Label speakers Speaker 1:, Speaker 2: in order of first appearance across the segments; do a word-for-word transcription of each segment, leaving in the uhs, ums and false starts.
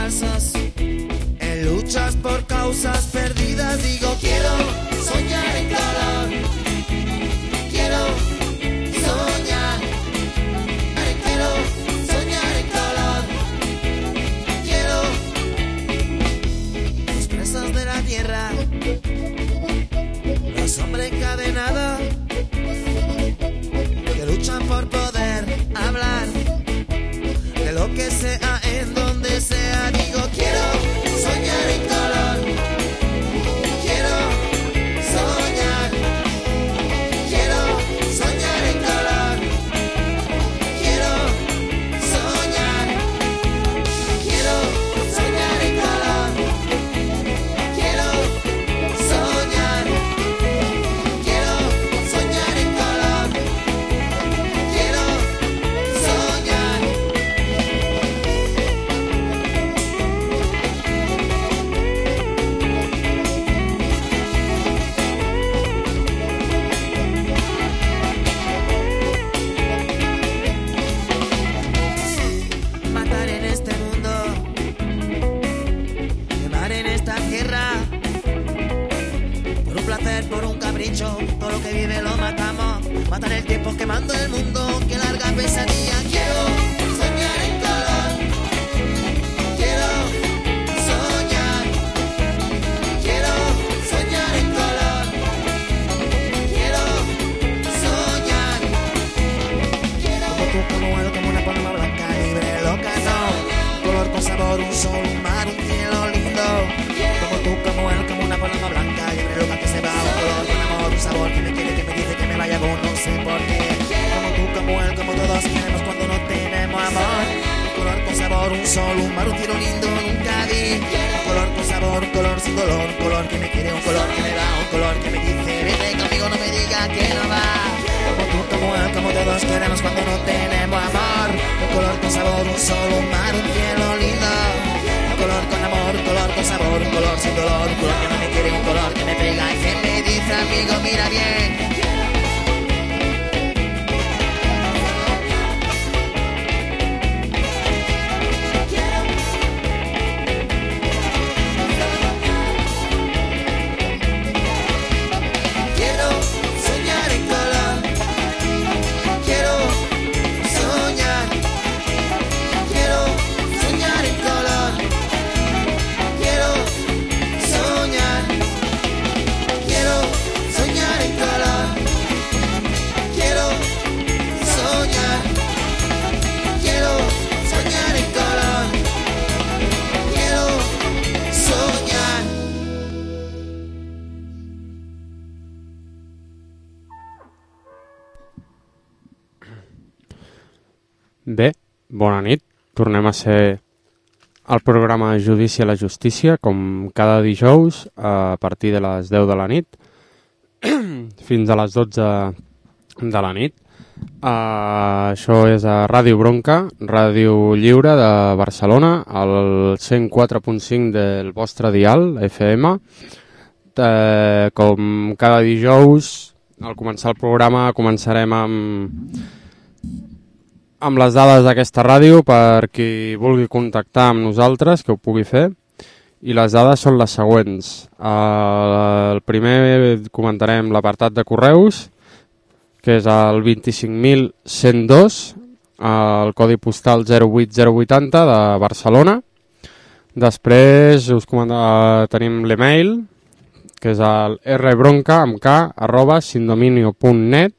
Speaker 1: falsas, en luchas por causas perdidas. Digo, quiero soñar en color, quiero soñar, quiero soñar en color, quiero los presos de la tierra, los hombres encadenados que luchan por poder hablar de lo que sea en donde sea. Digo, quiero soñar en color, quiero soñar, quiero soñar en color, quiero soñar, quiero soñar en color, quiero soñar, quiero soñar en color, quiero soñar. Matar en este mundo, quemar en esta tierra, por un placer, por un capricho, todo lo que vive lo matamos. Matar el tiempo quemando el mundo, que larga pesadilla. Quiero soñar en color, quiero soñar, quiero soñar en color, quiero soñar, quiero como tú, como él, como una paloma blanca, libre, loca, no, color con sabor, un sol, un mar, un cielo lindo, como tú, como él, como una paloma blanca, libre, loca, que se va, un color con amor, un sabor, que me quiere, que me dice que me vaya, con no sé por qué, como tú, como él, como todos queremos cuando no tenemos amor, un color con sabor, un sol, un mar, un cielo lindo, nunca vi, un color con sabor, un color sin dolor, un color que me quiere, un color que me da, un color que me dice, vete conmigo, no me diga que no va, como tú, como él, como todos queremos cuando no tenemos amor, un color con sabor, un sol, un mar, un cielo lindo, un color con amor, un color con sabor, un color sin dolor, un color que no me quiere, un color que me pega y que me dice, amigo, mira bien. Quiero soñar en color, quiero soñar, quiero soñar en color, quiero soñar, quiero soñar en color, quiero soñar, quiero soñar en color, quiero soñar.
Speaker 2: Bé, bona nit. Tornem a ser al programa Judici a la Justícia, com cada dijous, a partir de les deu de la nit, fins a les dotze de la nit. Uh, això és a Ràdio Bronca, ràdio lliure de Barcelona, al cent quatre punt cinc del vostre dial, F M. Uh, com cada dijous, al començar el programa, començarem amb... amb les dades d'aquesta ràdio per qui vulgui contactar amb nosaltres, que ho pugui fer, i les dades són les següents. El primer comentarem l'apartat de correus, que és el vint-i-cinc mil cent dos, el codi postal zero vuit zero vuitanta de Barcelona. Després us comentarà, tenim l'email, que és el rbronca amb k arroba sindominio punt net,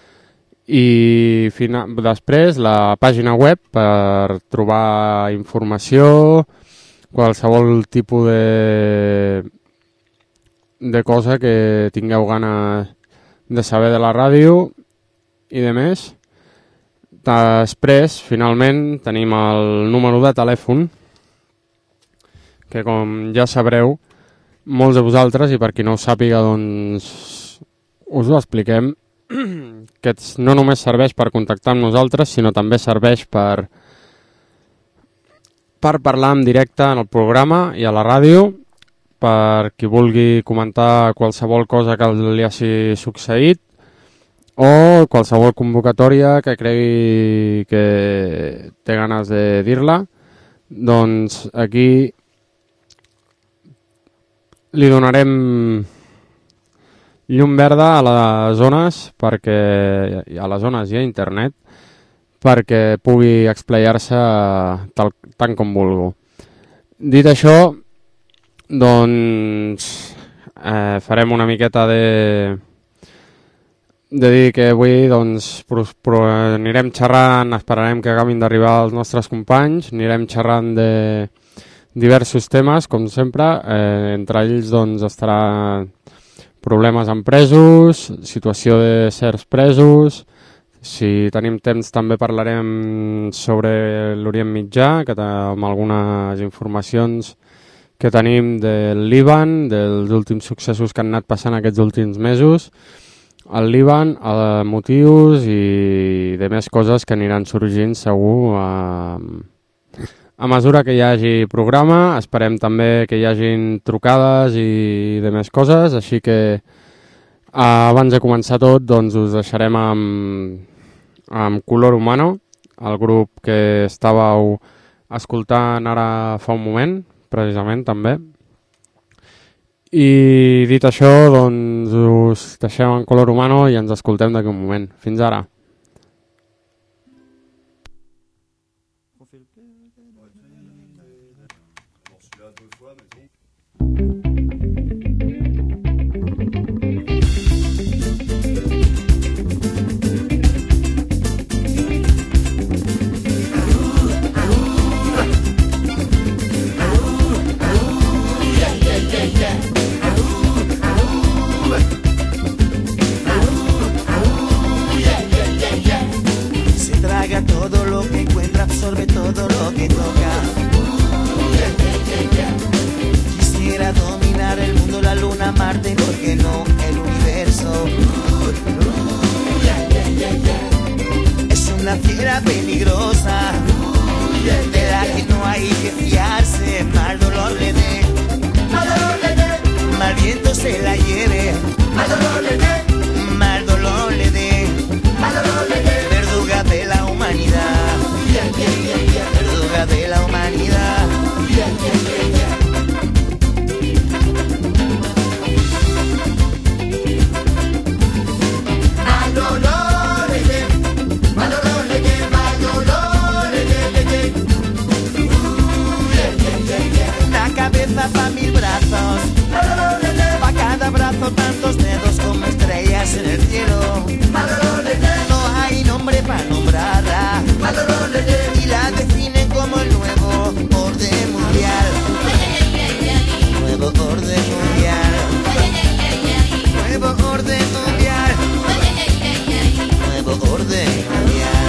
Speaker 2: i final, després la pàgina web per trobar informació, qualsevol tipus de, de cosa que tingueu ganes de saber de la ràdio i de més. Després, finalment, tenim el número de telèfon, que com ja sabreu, molts de vosaltres, i per qui no ho sàpiga, doncs us ho expliquem, que no només serveix per contactar amb nosaltres, sinó també serveix per, per parlar en directe en el programa i a la ràdio, per qui vulgui comentar qualsevol cosa que li hagi succeït o qualsevol convocatòria que cregui que té ganes de dir-la. Doncs aquí li donarem llum verda a les zones, perquè a les zones i a internet, perquè pugui explayar-se tal, tant com vulgui. Dit això, doncs eh, farem una miqueta de, de dir que avui doncs, pro, pro, anirem xerrant, esperarem que acabin d'arribar els nostres companys, anirem xerrant de diversos temes, com sempre, eh, entre ells doncs, estarà problemes amb presos, situació de certs presos. Si tenim temps també parlarem sobre l'Orient Mitjà, que amb algunes informacions que tenim del Líban, dels últims successos que han anat passant aquests últims mesos al Líban, a motius i de més coses que aniran sorgint segur a, a mesura que hi hagi programa. Esperem també que hi hagin trucades i de més coses, així que abans de començar tot doncs us deixarem amb amb Color Humano, el grup que estàveu escoltant ara fa un moment, precisament també. I dit això, doncs us deixem en Color Humano i ens escoltem d'aquí un moment. Fins ara.
Speaker 1: Todo lo que encuentra, absorbe todo lo que toca. Quisiera dominar el mundo, la luna, Marte, ¿por qué no el universo? Es una fiera peligrosa, de la que no hay que fiarse. Mal dolor le dé, mal dolor le dé, mal viento se la lleve. Mal dolor le dé, mal dolor le dé, mal dolor le dé. Verduga de la humanidad, verduga de la humanidad. Mal dolor le dé, mal dolor le dé, mal dolor le dé, le dé. Una cabeza pa' mil brazos, pa' cada brazo tantos dedos como estrellas en el cielo. No hay nombre para nombrarla, y la definen como el nuevo orden mundial. Nuevo orden mundial. Nuevo orden mundial. Nuevo orden mundial.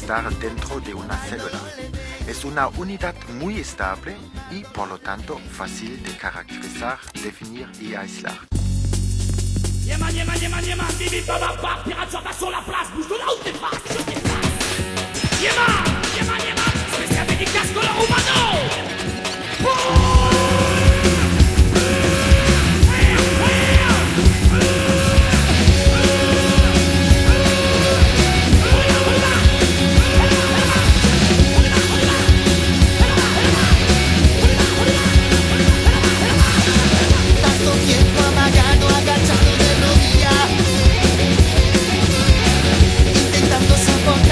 Speaker 3: estar dentro de una célula. Es una unidad muy estable y por lo tanto fácil de caracterizar, definir y aislar.
Speaker 4: Yeman, yeman, yeman, yeman, bibi, baba, baba, pirate sur sur la place, bouge de là où t'es pas, je t'ai pas. Yeman, yeman, yeman, spécial dédicace color humano. Oh!
Speaker 1: Tanto tiempo amagado, agachado de rodillas, intentando soportar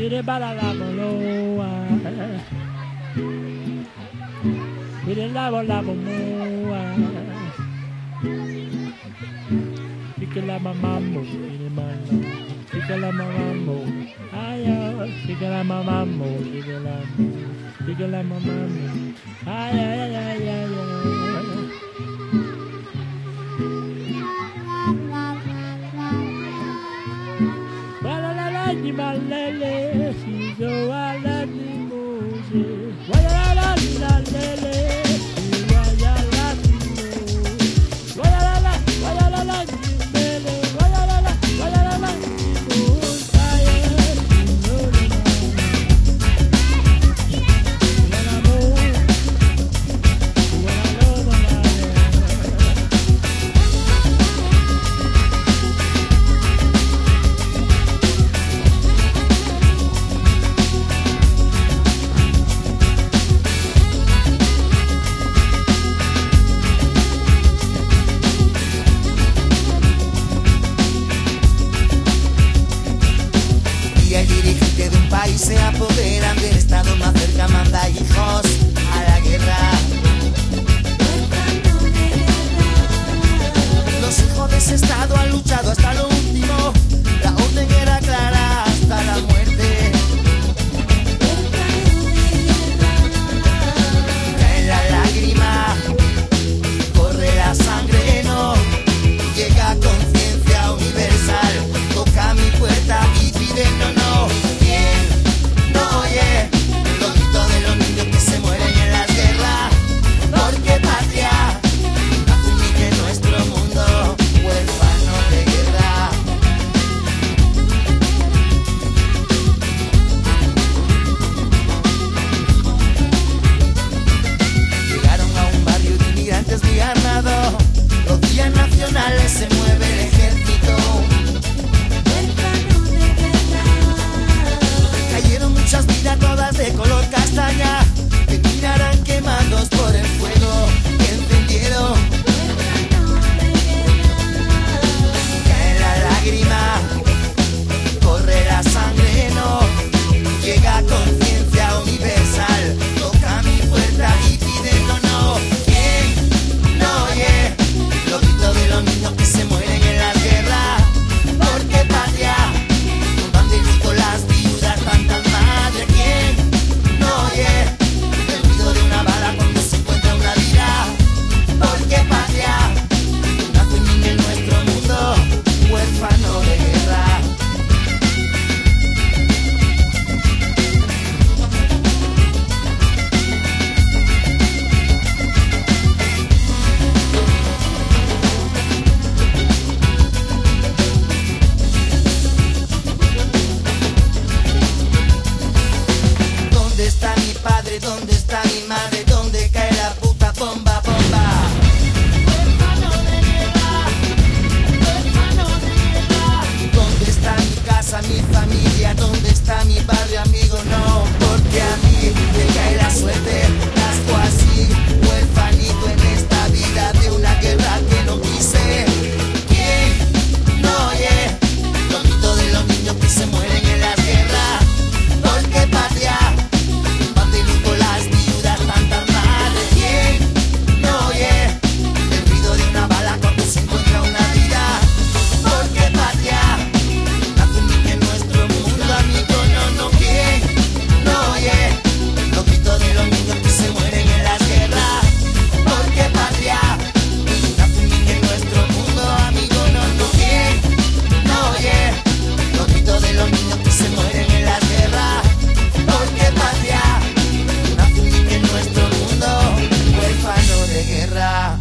Speaker 5: Bidi bada la bolo, bidi la bola bomo, bidi la mamamo, bidi malo, bidi la mamamo, ayo, bidi la mamamo, bidi la, bidi la mamamo, ay ay ay ay ay. Ni malele, si yo a la ni muse, vaya la la lele, si vaya la ni muse, vaya la la, vaya la la ni mele, vaya la la, vaya la la ni muse, ay no no no, amor,
Speaker 1: se apoderan del estado más cerca, manda hijos a la guerra. Los hijos de ese estado han luchado hasta lo último, la orden era clara hasta la muerte. Cae la lágrima, corre la sangre, no llega a conciencia universal, toca mi puerta y pide no, no. Oye, los gritos de los niños que se mueren en las guerras, porque patria, nace en nuestro mundo, huérfano de guerra. Llegaron a un barrio de inmigrantes muy armado, los días nacionales se mueve el ejército. Cayeron muchas vidas, todas de color castaña, terminarán quemados por el fuego que encendieron. Cae la lágrima, corre la sangre, no llega a conciencia universal, toca mi puerta y pide no, no. ¿Quién no oye los gritos de los niños que se mueren en las guerras? Porque patria, no van de luto las viudas, tantas madres. ¿Quién no oye el ruido de una bala cuando se encuentra una vida? Porque patria, nace un niño en nuestro mundo, huérfano de guerra. ¿Dónde está mi padre? ¿Dónde está mi madre? ¿Dónde cae la puta bomba, bomba? Huérfano de guerra, huérfano de guerra. ¿Dónde está mi casa, mi familia? ¿Dónde está mi padre, amigo? No, porque a mí me cae la suerte, nazco así, huérfanito en esta vida de una guerra que no quise. ¿Quién no oye los gritos de los niños que se mueren en las guerras? Porque patria, van de luto las viudas, tantas madres. ¿Quién no oye el ruido de una bala cuando se encuentra una vida? Porque patria, nace un niño en nuestro mundo, amigo, no, no. ¿Quién no oye los gritos de los niños que se mueren en las guerras? Porque patria, nace un niño en nuestro mundo, amigo, no, no. ¿Quién no oye los gritos de los niños que se mueren en las guerras? Porque patria, nace un niño en nuestro mundo, huérfano de guerra.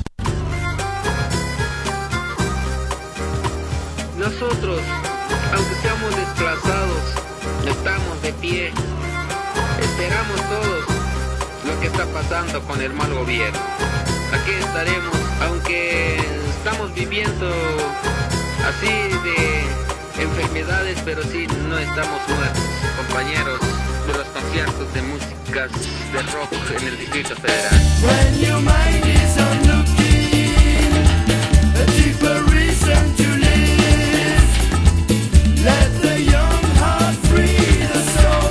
Speaker 6: Nosotros, aunque seamos desplazados, estamos de pie. Esperamos todos lo que está pasando con el mal gobierno. Aquí estaremos, aunque estamos viviendo así de enfermedades, pero sí no estamos muertos, compañeros de los conciertos de músicas de rock en el Distrito Federal.
Speaker 4: When your mind is on looking, a deeper reason to live. Let the young heart free the soul.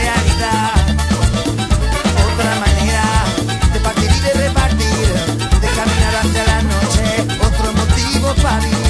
Speaker 1: realidad. Otra manera de partir y de repartir, de caminar hacia la noche, otro motivo para vivir.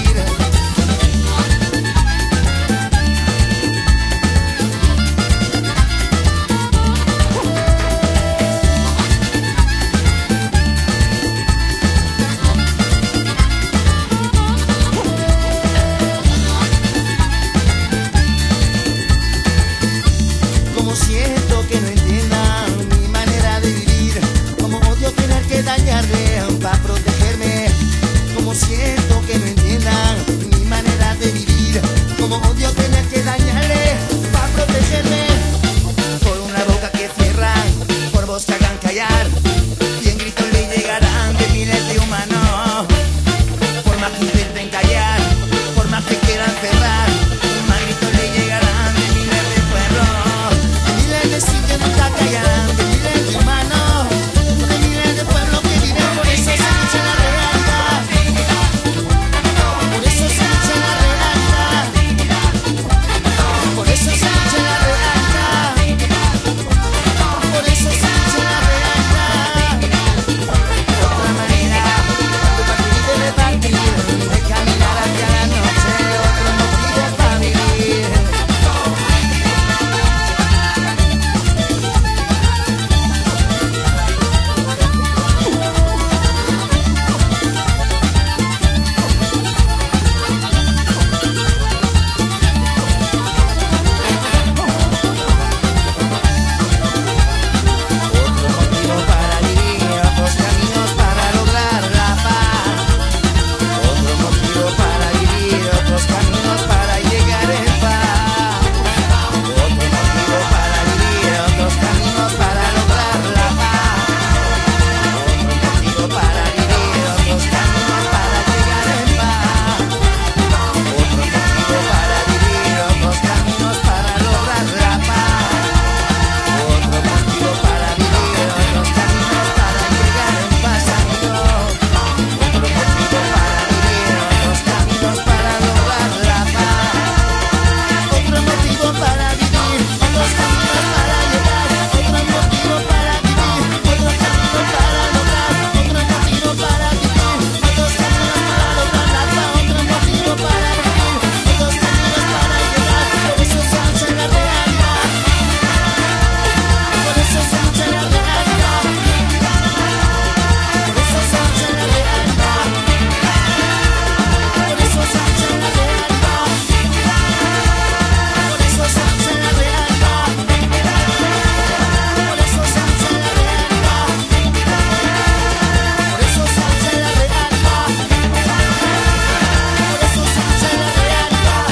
Speaker 1: Como siento que no entiendan mi manera de vivir, como odio tener que dañarle para protegerme, como siento que no entiendan mi manera de vivir, como odio tener que dañarle para protegerme, por una boca que cierran, por voz que hagan callar, cien gritos le llegarán de miles de humanos, por más que intenten callar, por más que quieran cerrar, más gritos le llegarán de miles de pueblos, de miles de sitios nunca callarán, de miles de humanos, de miles de pueblos que viven, por eso se lucha en la realidad, por eso se lucha en la realidad, por eso se lucha en la realidad, por eso se lucha en la realidad. Otra manera de partir y de repartir, de caminar hacia la noche, otro motivo para vivir. Otro motivo para vivir, otros caminos para lograr la paz. Otro motivo para vivir, otros caminos para llegar en paz. Otro motivo para vivir, otros caminos para lograr la paz. Otro motivo para vivir, otros caminos para llegar en paz. Otro motivo para vivir, otros caminos para lograr la paz. Otro motivo para vivir, otros caminos para llegar en paz, amigos. Otro motivo para vivir, otros caminos para lograr la paz. Otro motivo para vivir, otros caminos para llegar. Otro motivo para vivir, otros caminos para lograr. Otro motivo para vivir, otros caminos para lograr la paz. Otro motivo para vivir, otros caminos para llegar. Por eso se lucha en la realidad. Por eso se lucha en la realidad. Por eso se lucha en la realidad. Por eso se lucha en la realidad. Por eso se lucha en la realidad. Por eso se lucha en la realidad. Por eso se lucha en la realidad. Por eso se lucha en la realidad.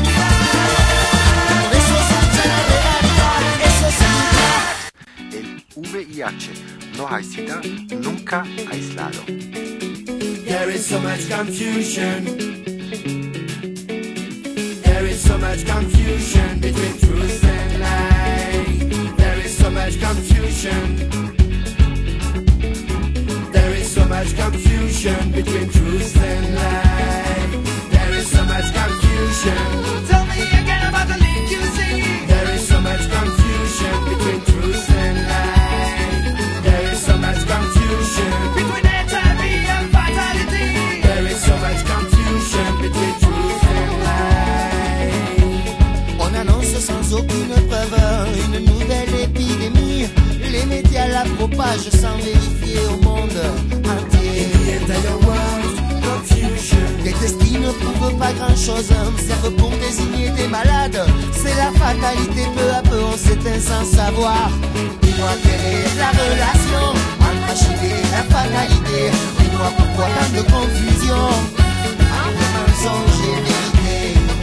Speaker 1: Por eso se lucha en la realidad. Eso se lucha.
Speaker 3: El V I H no hay sida nunca aislado.
Speaker 7: There is so much confusion. There is so much confusion between truth and lie. There is so much confusion. There is so much confusion between truth and lie. There is so much confusion.
Speaker 1: Tell me again about the link you see.
Speaker 7: There is so much confusion between truth and lie. There is so much confusion.
Speaker 1: Between H I V and fatality.
Speaker 7: There is so much confusion between truth and lie.
Speaker 1: On annonce sans aucune preuve une nouvelle épidémie. Les médias la propagent sans vérifier au monde entier.
Speaker 7: The entire world, confusion.
Speaker 1: Les tests qui ne prouvent pas grand chose servent pour désigner des malades. C'est la fatalité, peu à peu on s'éteint sans savoir. Dis-moi quelle est la relation entre H I V et la fatalité. Dis-moi pourquoi tant de confusion entre mensonge et vérité.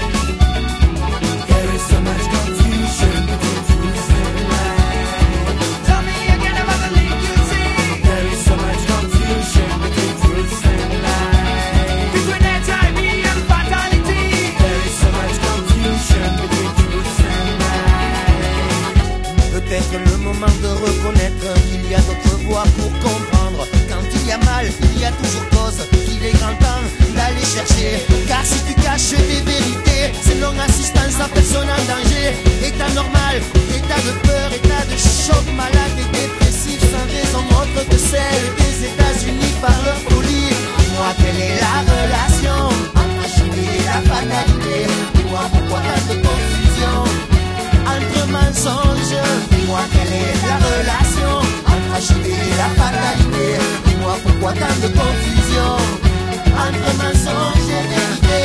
Speaker 7: There is so much confusion between truth and lie.
Speaker 1: Tell me again about the link you see.
Speaker 7: There is so much confusion between truth and lie.
Speaker 1: Between H I V and fatality.
Speaker 7: There is so much confusion between truth and lie.
Speaker 1: Peut-être le moment de reconnaître qu'il y a d'autres voies pour comprendre. Quand il y a mal, il y a toujours cause. Qu'il est grand temps d'aller chercher. Car si tu caches tes vérités, c'est longue assistance à personne en danger. État normal, état de peur, état de choc, malade et dépressif sans raison autre que celle des États-Unis par leur folie. Dis-moi quelle est la relation entre Julie et la fatalité. Dis-moi pourquoi tant de confusion entre mensonges. Dis-moi quelle est la relation entre Julie et la fatalité. Dis-moi pourquoi tant de confusion entre mensonges et vérité.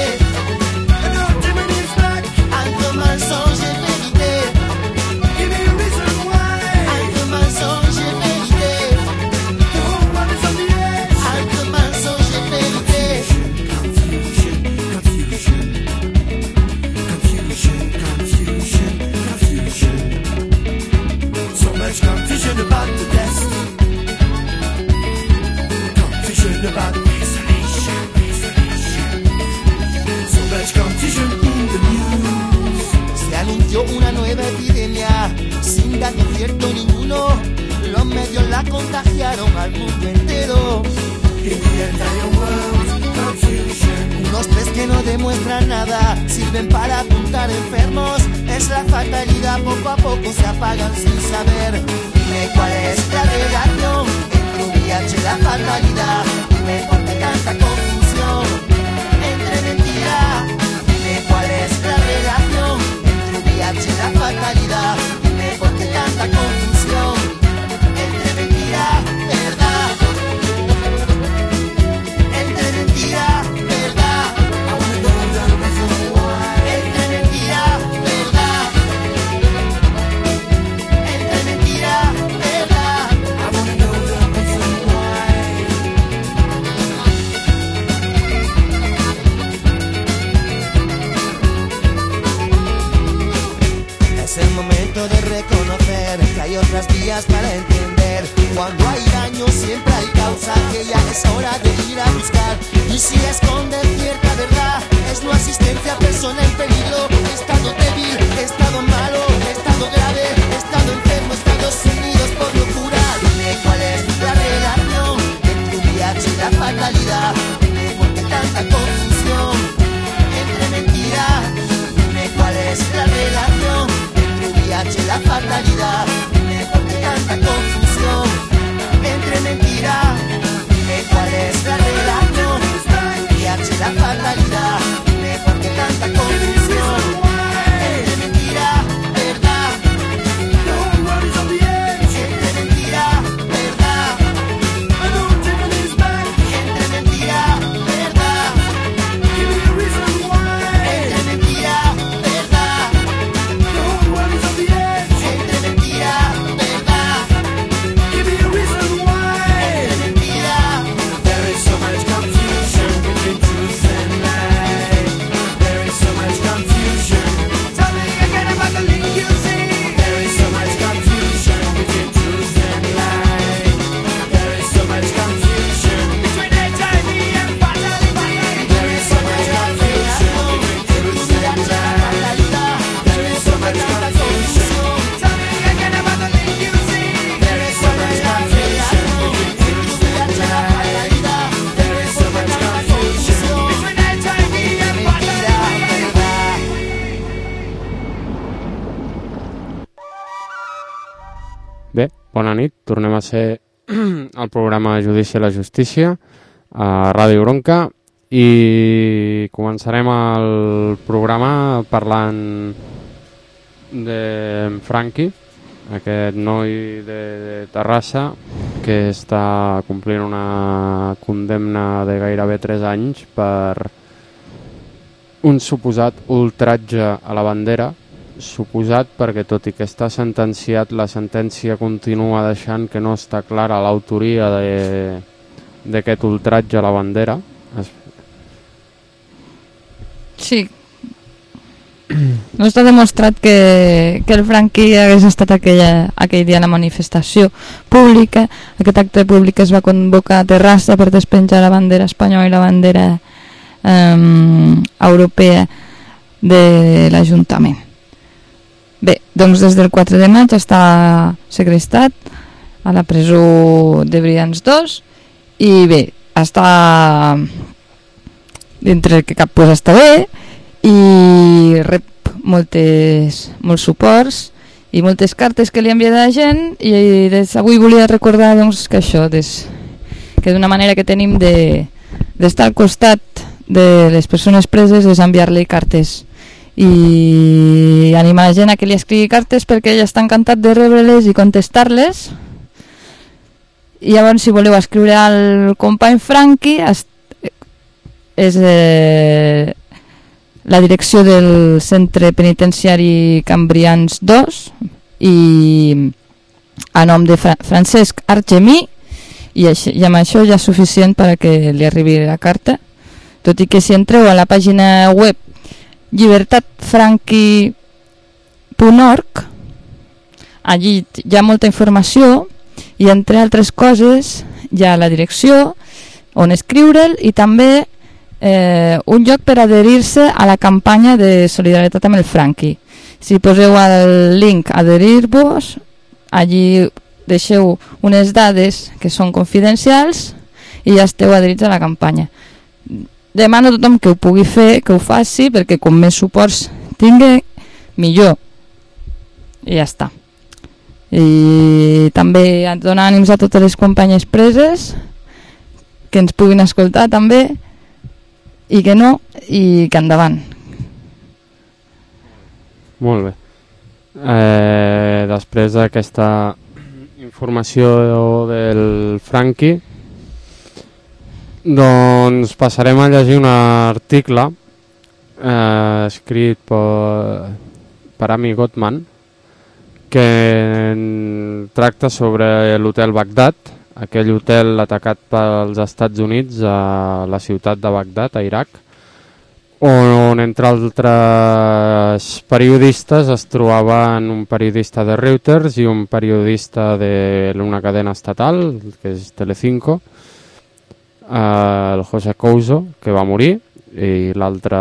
Speaker 1: Entre mensonges et vérité. Entre mensonges et vérité. Entre mensonges et vérité. Confusion, confusion, confusion, confusion, confusion. So much confusion about the test. Confusion about isolation, isolation. So much confusion in the news. Se anunció una nueva epidemia sin dato cierto ninguno. Los medios la contagiaron al mundo entero. In the entire world, confusion. Unos test que no demuestran nada, sirven para apuntar enfermos. Es la fatalidad, poco a poco se apagan sin saber. Dime cuál es la relación entre V I H y la fatalidad. Dime por qué tanta confusión entre mentira. Dime cuál es la relación entre V I H y la fatalidad. Dime por qué tanta confusión entre mentira, verdad. Entre mentira, verdad. Entre mentira, verdad. Entre mentira, verdad. Es el momento de reconocer que hay otras vías para entender. Cuando hay daño siempre hay causa, que ya es hora de ir a buscar. Y si esconde cierta verdad, es no asistencia a persona en peligro. Estado débil, estado malo, estado grave, estado enfermo, Estados Unidos por locura. Dime cuál es la relación entre V I H y la fatalidad. Dime por qué tanta confusión entre mentira. Dime cuál es la relación entre V I H y la fatalidad. Dime por qué tanta confusión entre mentira. Dime cuál es la relación entre V I H y la fatalidad. Dime por qué tanta confusión entre mentira, verdad. Entre mentira, verdad. Entre mentira, verdad. Entre mentira, verdad. Entre mentira, verdad. Entre mentira. There is so much confusion between truth and lie. There is so much confusion. Tell me again about the link you see. There is so much confusion between truth and lie. There is so much confusion between H I V and fatality. There is so much confusion between truth and lie. There is so much confusion. Tell me again about the link you see. There is so much confusion between truth and lie. There is so much confusion between H I V and fatality.
Speaker 2: Bé, bona nit, tornem a ser al programa Judici a la Justícia a Ràdio Bronca i començarem el programa parlant de Franqui, aquest noi de, de Terrassa que està complint una condemna de gairebé tres anys per un suposat ultratge a la bandera, suposat perquè tot i que està sentenciat, la sentència continua deixant que no està clara l'autoria d'aquest ultratge a la bandera.
Speaker 8: Sí. No està demostrat que, que el Franqui hagués estat aquella, aquell dia a la manifestació pública. Aquest acte públic es va convocar a Terrassa per despenjar la bandera espanyola i la bandera eh, europea de l'Ajuntament. Bé, doncs des del quatre de maig està segrestat a la presó de Brians dos i bé, està dintre que cap pues està bé, i rep moltes, molts suports i moltes cartes que li envia de la gent, i des avui volia recordar doncs, que això, des, que d'una manera que tenim de, d'estar al costat de les persones preses és enviar-li cartes i animar la gent a que li escrigui cartes perquè ell està encantat de rebre-les i contestar-les. I llavors, si voleu escriure al company Franqui, és eh, la direcció del Centre Penitenciari Cambrians dos i a nom de Fra Francesc Argemí, i, així, i amb això ja és suficient perquè li arribi la carta, tot i que si entreu a la pàgina web llibertat franqui punt org, allí hi ha molta informació i entre altres coses hi ha la direcció on escriure'l i també eh, un lloc per adherir-se a la campanya de solidaritat amb el Franqui. Si poseu el link adherir-vos, allí deixeu unes dades que són confidencials i ja esteu adherits a la campanya. Demano a tothom que ho pugui fer, que ho faci, perquè com més suports tingui, millor. I ja està. I també donar ànims a totes les companyes preses que ens puguin escoltar també, i que no, i que endavant.
Speaker 2: Molt bé. Eh, després d'aquesta informació del Franqui, doncs passarem a llegir un article eh, escrit per, per Ami Gottman, que tracta sobre l'hotel Bagdad, aquell hotel atacat pels Estats Units a la ciutat de Bagdad, a Iraq, on entre altres periodistes es trobaven un periodista de Reuters i un periodista d'una cadena estatal, que és Telecinco, el José Couso, que va morir, i l'altre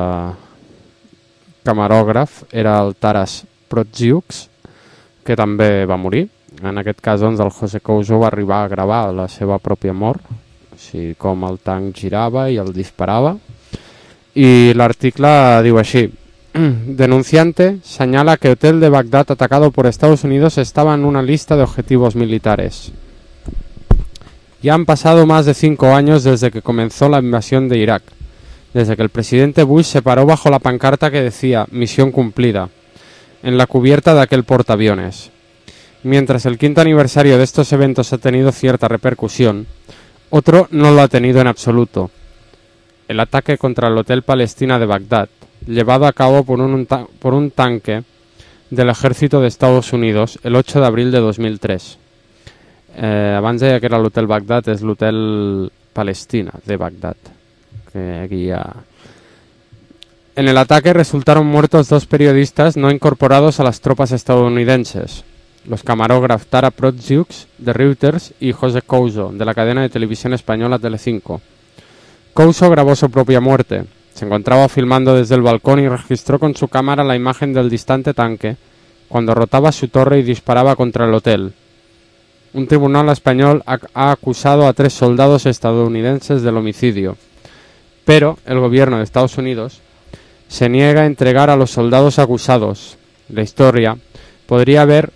Speaker 2: camarògraf era el Taras Proziuk, que també va morir. En aquest cas, doncs, el José Couso va arribar a gravar la seva pròpia mort, o sigui, com el tanc girava i el disparava. Y el artículo digo así: denunciante señala que hotel de Bagdad atacado por Estados Unidos estaba en una lista de objetivos militares. Ya han pasado más de cinco años desde que comenzó la invasión de Irak, desde que el presidente Bush se paró bajo la pancarta que decía «Misión cumplida» en la cubierta de aquel portaaviones. Mientras el quinto aniversario de estos eventos ha tenido cierta repercusión, otro no lo ha tenido en absoluto: el ataque contra el Hotel Palestina de Bagdad, llevado a cabo por un, por un tanque del ejército de Estados Unidos el ocho de abril de dos mil tres. Eh, abans deia que era l'Hotel Bagdad, és l'Hotel Palestina de Bagdad. Que aquí ya... En el ataque resultaron muertos dos periodistas no incorporados a las tropas estadounidenses, los camarógrafos Tara Proziuk de Reuters y José Couso de la cadena de televisión española Telecinco. Couso grabó su propia muerte. Se encontraba filmando desde el balcón y registró con su cámara la imagen del distante tanque cuando rotaba su torre y disparaba contra el hotel. Un tribunal español ha, ha acusado a tres soldados estadounidenses del homicidio, pero el gobierno de Estados Unidos se niega a entregar a los soldados acusados. La historia podría haber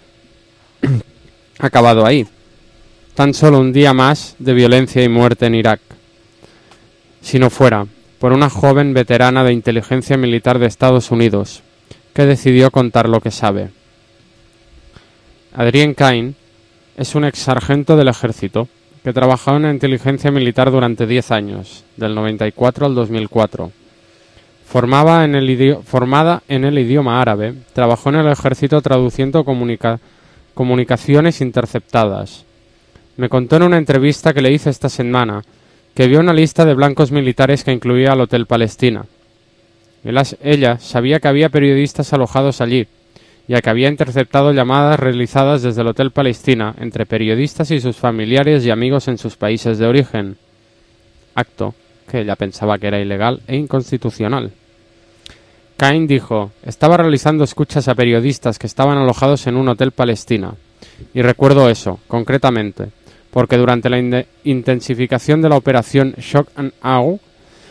Speaker 2: acabado ahí. Tan solo un día más de violencia y muerte en Irak. Si no fuera por una joven veterana de inteligencia militar de Estados Unidos, que decidió contar lo que sabe. Adrienne Cain es un ex sargento del ejército que trabajó en la inteligencia militar durante diez años, del noventa y cuatro al dos mil cuatro. Formaba en el idi- formada en el idioma árabe, trabajó en el ejército traduciendo comunica- comunicaciones interceptadas. Me contó en una entrevista que le hice esta semana que vio una lista de blancos militares que incluía al Hotel Palestina. Ella sabía que había periodistas alojados allí, ya que había interceptado llamadas realizadas desde el Hotel Palestina entre periodistas y sus familiares y amigos en sus países de origen, acto que ella pensaba que era ilegal e inconstitucional. Cain dijo: estaba realizando escuchas a periodistas que estaban alojados en un Hotel Palestina, y recuerdo eso, concretamente, porque durante la intensificación de la operación Shock and Awe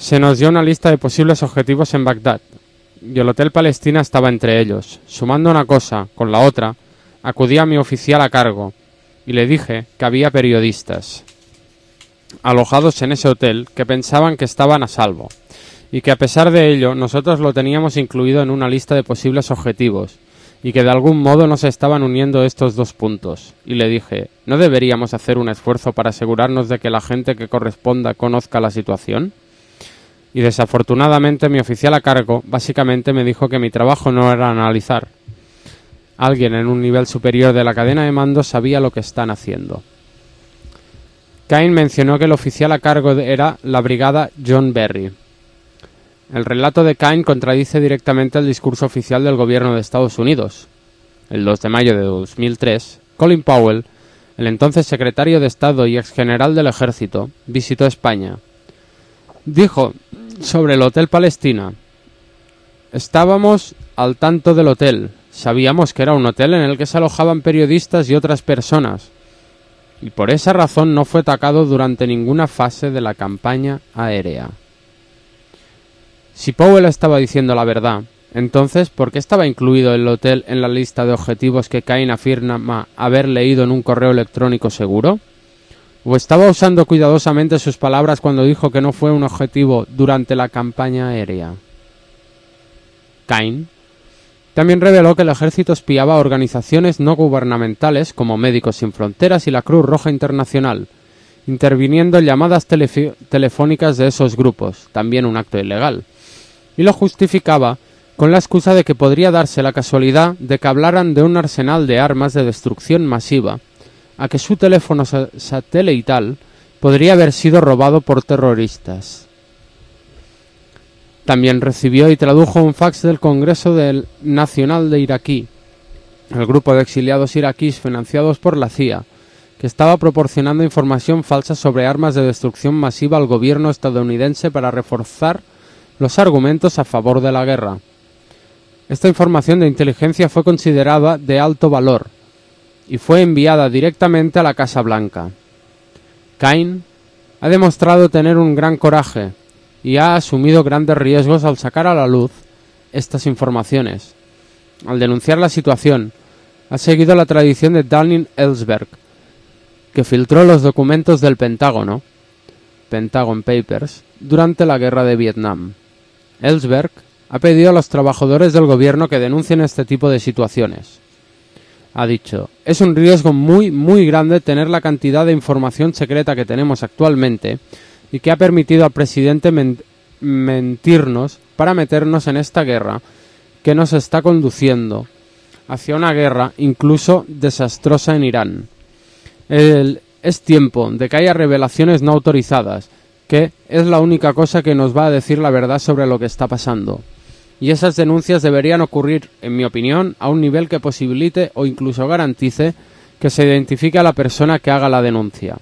Speaker 2: Se nos dio una lista de posibles objetivos en Bagdad, y el Hotel Palestina estaba entre ellos. Sumando una cosa con la otra, acudí a mi oficial a cargo, y le dije que había periodistas alojados en ese hotel que pensaban que estaban a salvo, y que a pesar de ello nosotros lo teníamos incluido en una lista de posibles objetivos, y que de algún modo nos estaban uniendo estos dos puntos. Y le dije, ¿no deberíamos hacer un esfuerzo para asegurarnos de que la gente que corresponda conozca la situación? Y desafortunadamente mi oficial a cargo básicamente me dijo que mi trabajo no era analizar. Alguien en un nivel superior de la cadena de mando sabía lo que están haciendo. Cain mencionó que el oficial a cargo era la brigada John Berry. El relato de Cain contradice directamente el discurso oficial del gobierno de Estados Unidos. El dos de mayo de dos mil tres, Colin Powell, el entonces secretario de Estado y ex general del Ejército, visitó España. Dijo sobre el Hotel Palestina: estábamos al tanto del hotel, sabíamos que era un hotel en el que se alojaban periodistas y otras personas, y por esa razón no fue atacado durante ninguna fase de la campaña aérea. Si Powell estaba diciendo la verdad, entonces, ¿por qué estaba incluido el hotel en la lista de objetivos que Cain afirma haber leído en un correo electrónico seguro? ¿O estaba usando cuidadosamente sus palabras cuando dijo que no fue un objetivo durante la campaña aérea? Cain también reveló que el ejército espiaba a organizaciones no gubernamentales como Médicos Sin Fronteras y la Cruz Roja Internacional, interviniendo en llamadas telefónicas de esos grupos, también un acto ilegal, y lo justificaba con la excusa de que podría darse la casualidad de que hablaran de un arsenal de armas de destrucción masiva, a que su teléfono satelital podría haber sido robado por terroristas. También recibió y tradujo un fax del Congreso del Nacional de Iraquí, el grupo de exiliados iraquíes financiados por la C I A, que estaba proporcionando información falsa sobre armas de destrucción masiva al gobierno estadounidense para reforzar los argumentos a favor de la guerra. Esta información de inteligencia fue considerada de alto valor y fue enviada directamente a la Casa Blanca. Cain ha demostrado tener un gran coraje y ha asumido grandes riesgos al sacar a la luz estas informaciones. Al denunciar la situación, ha seguido la tradición de Daniel Ellsberg, que filtró los documentos del Pentágono, Pentagon Papers, durante la guerra de Vietnam. Ellsberg ha pedido a los trabajadores del gobierno que denuncien este tipo de situaciones. Ha dicho, es un riesgo muy, muy grande tener la cantidad de información secreta que tenemos actualmente y que ha permitido al presidente men- mentirnos para meternos en esta guerra que nos está conduciendo hacia una guerra incluso desastrosa en Irán. El, es tiempo de que haya revelaciones no autorizadas, que es la única cosa que nos va a decir la verdad sobre lo que está pasando. Y esas denuncias deberían ocurrir, en mi opinión, a un nivel que posibilite o incluso garantice que se identifique a la persona que haga la denuncia.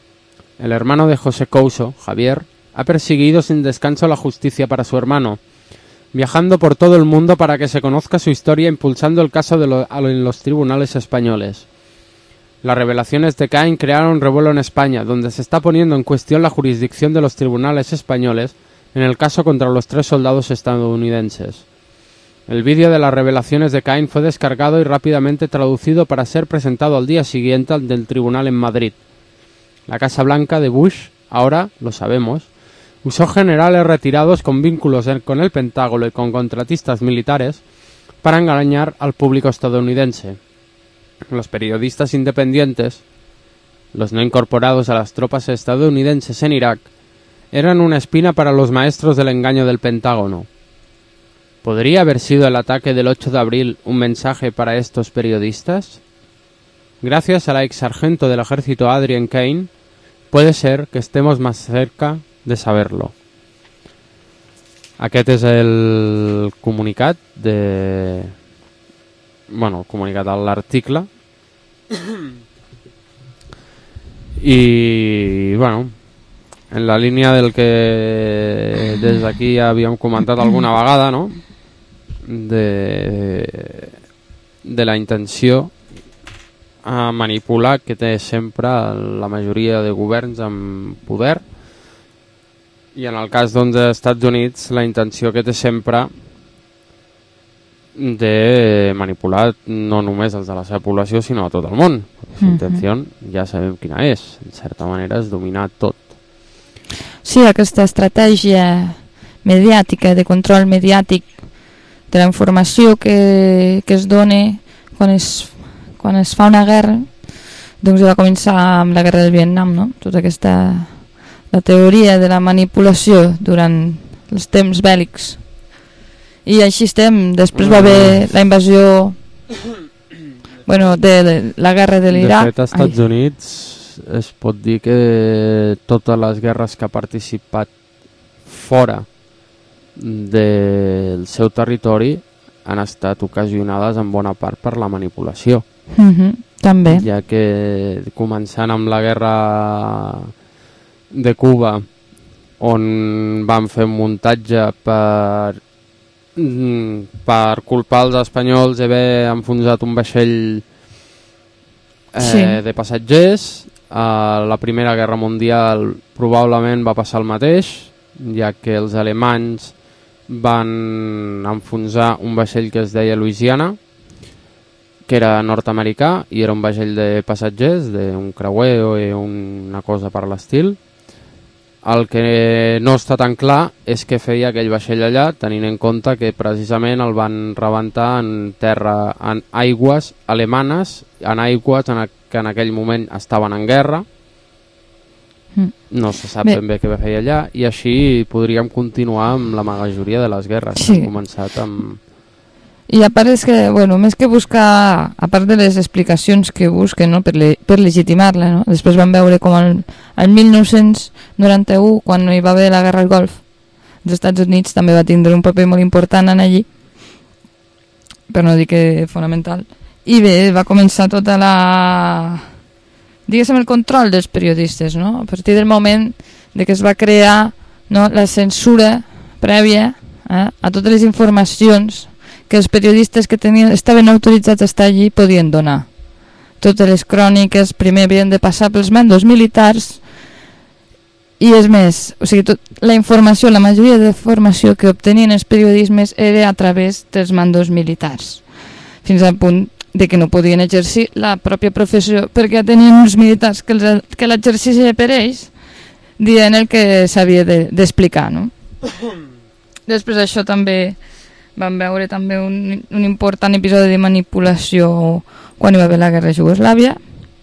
Speaker 2: El hermano de José Couso, Javier, ha perseguido sin descanso la justicia para su hermano, viajando por todo el mundo para que se conozca su historia, impulsando el caso de lo, en los tribunales españoles. Las revelaciones de Cain crearon revuelo en España, donde se está poniendo en cuestión la jurisdicción de los tribunales españoles en el caso contra los tres soldados estadounidenses. El vídeo de las revelaciones de Cain fue descargado y rápidamente traducido para ser presentado al día siguiente ante el tribunal en Madrid. La Casa Blanca de Bush, ahora lo sabemos, usó generales retirados con vínculos con el Pentágono y con contratistas militares para engañar al público estadounidense. Los periodistas independientes, los no incorporados a las tropas estadounidenses en Irak, eran una espina para los maestros del engaño del Pentágono. ¿Podría haber sido el ataque del ocho de abril un mensaje para estos periodistas? Gracias a la ex sargento del ejército Adrienne Cain, puede ser que estemos más cerca de saberlo. Aquest és el comunicat de... Bueno, el comunicat de l'article. I, bueno, en la línia del que des d'aquí ja havíem comentat alguna vegada, no? De, de la intenció a manipular que té sempre la majoria de governs amb poder I en el cas doncs, dels Estats Units, la intenció que té sempre de manipular no només els de la seva població, sinó a tot el món. Su
Speaker 8: Mhm.
Speaker 2: intenció ja sabem quina és. En certa manera és dominar tot.
Speaker 8: Sí, aquesta estratègia mediàtica, de control mediàtic de la informació que, que es dona quan es, quan es fa una guerra, doncs va començar amb la guerra del Vietnam, no? Tota aquesta la teoria de la manipulació durant els temps bèl·lics. I així estem. Després va haver la invasió, bueno, de, de la guerra de l'Iraq.
Speaker 2: De fet, als Estats Ai. Units es pot dir que totes les guerres que ha participat fora del seu territori han estat ocasionades en bona part per la manipulació.
Speaker 8: Mm-hmm, també.
Speaker 2: Ja que començant amb la guerra de Cuba, on van fer un muntatge per per culpar els espanyols d'haver enfonsat un vaixell eh,
Speaker 8: Sí.
Speaker 2: de passatgers. A la Primera Guerra Mundial probablement va passar el mateix, ja que els alemanys van enfonsar un vaixell que es deia Louisiana, que era nord-americà i era un vaixell de passatgers, d'un creuer o una cosa per l'estil. El que no està tan clar és què feia aquell vaixell allà, tenint en compte que precisament el van rebentar en terra, en aigües alemanes, en aigües en a, que en aquell moment estaven en guerra. No se sap
Speaker 8: Bé.
Speaker 2: ben bé què feia allà, i així podríem continuar amb la majoria de les guerres.
Speaker 8: Sí.
Speaker 2: Hem començat amb...
Speaker 8: I a part és que, bueno, més que buscar, a part de les explicacions que busquen, no, per, le, per legitimar-la, no? Després vam veure com el, el mil nou-cents noranta-u, quan hi va haver la guerra al Golf, els Estats Units també va tindre un paper molt important en allí, per no dir que fonamental. I bé, va començar tota la... diguéssim, el control dels periodistes, no? A partir del moment de que es va crear, no, la censura prèvia eh, a totes les informacions que els periodistes que tenien, estaven autoritzats a estar allí podien donar. Totes les cròniques primer havien de passar pels mandos militars, i és més, o sigui, tot, la informació, la majoria de informació que obtenien els periodismes era a través dels mandos militars, fins al punt de que no podien exercir la pròpia professió perquè ja tenien uns militars que, els, que l'exercici per ells dient el que s'havia d'explicar, no? Després això també vam veure també un, un important episodi de manipulació quan hi va haver la guerra a Jugoslàvia,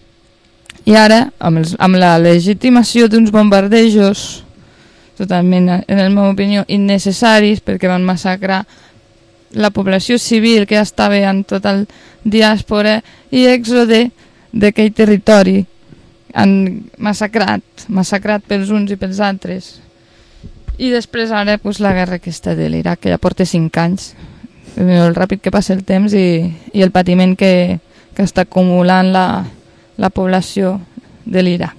Speaker 8: i ara amb, els, amb la legitimació d'uns bombardejos totalment, en la meva opinió, innecessaris, perquè van massacrar la població civil que ja estava en total diàspora i èxode d'aquell territori, han massacrat, massacrat pels uns i pels altres. I després ara pues, la guerra aquesta de l'Iraq, que ja porta cinc anys, el ràpid que passa el temps i, i el patiment que, que està acumulant la, la població de l'Iraq.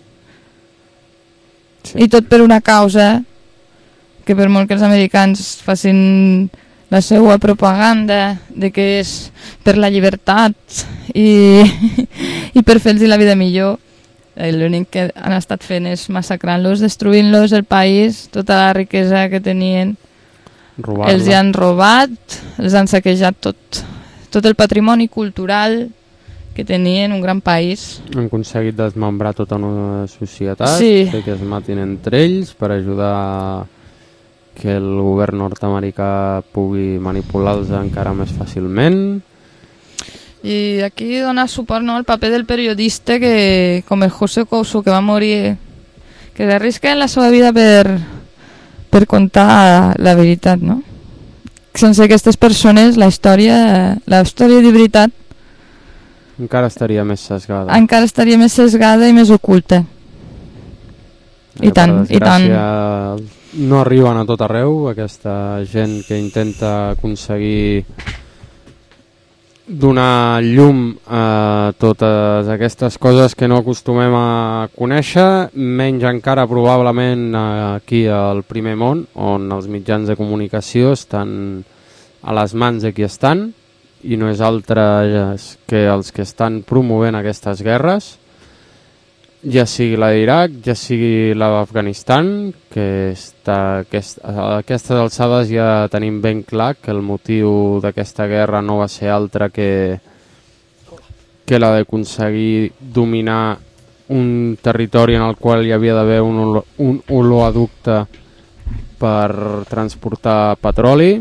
Speaker 8: Sí. I tot per una causa que per molt que els americans facin la seva propaganda de que és per la llibertat i, i per fer-los la vida millor, l'únic que han estat fent és massacrant-los, destruint-los el país, tota la riquesa que tenien. Robar-la. Els hi han robat, els han saquejat tot, tot el patrimoni cultural que tenien, un gran país.
Speaker 2: Han aconseguit desmembrar tota una societat,
Speaker 8: sí.
Speaker 2: Que es matin entre ells per ajudar que el govern nord-americà pugui manipular-los encara més fàcilment.
Speaker 8: I aquí dona suport, no, al paper del periodista que, com el José Couso, que va morir, que arrisca la seva vida per, per contar la veritat, no? Sense aquestes persones la història, la història de veritat
Speaker 2: encara estaria més sesgada.
Speaker 8: Encara estaria més sesgada i més oculta. I
Speaker 2: que
Speaker 8: tant, i tant.
Speaker 2: No arriben a tot arreu, aquesta gent que intenta aconseguir donar llum a totes aquestes coses que no acostumem a conèixer, menys encara probablement aquí al primer món, on els mitjans de comunicació estan a les mans de qui estan, i no és altres que els que estan promovent aquestes guerres. ja sigui la d'Iraq, ja sigui la d'Afganistan, que està, aquest, a aquestes alçades ja tenim ben clar que el motiu d'aquesta guerra no va ser altre que, que la d'aconseguir dominar un territori en el qual hi havia d'haver un, olo, un oleoducte per transportar petroli,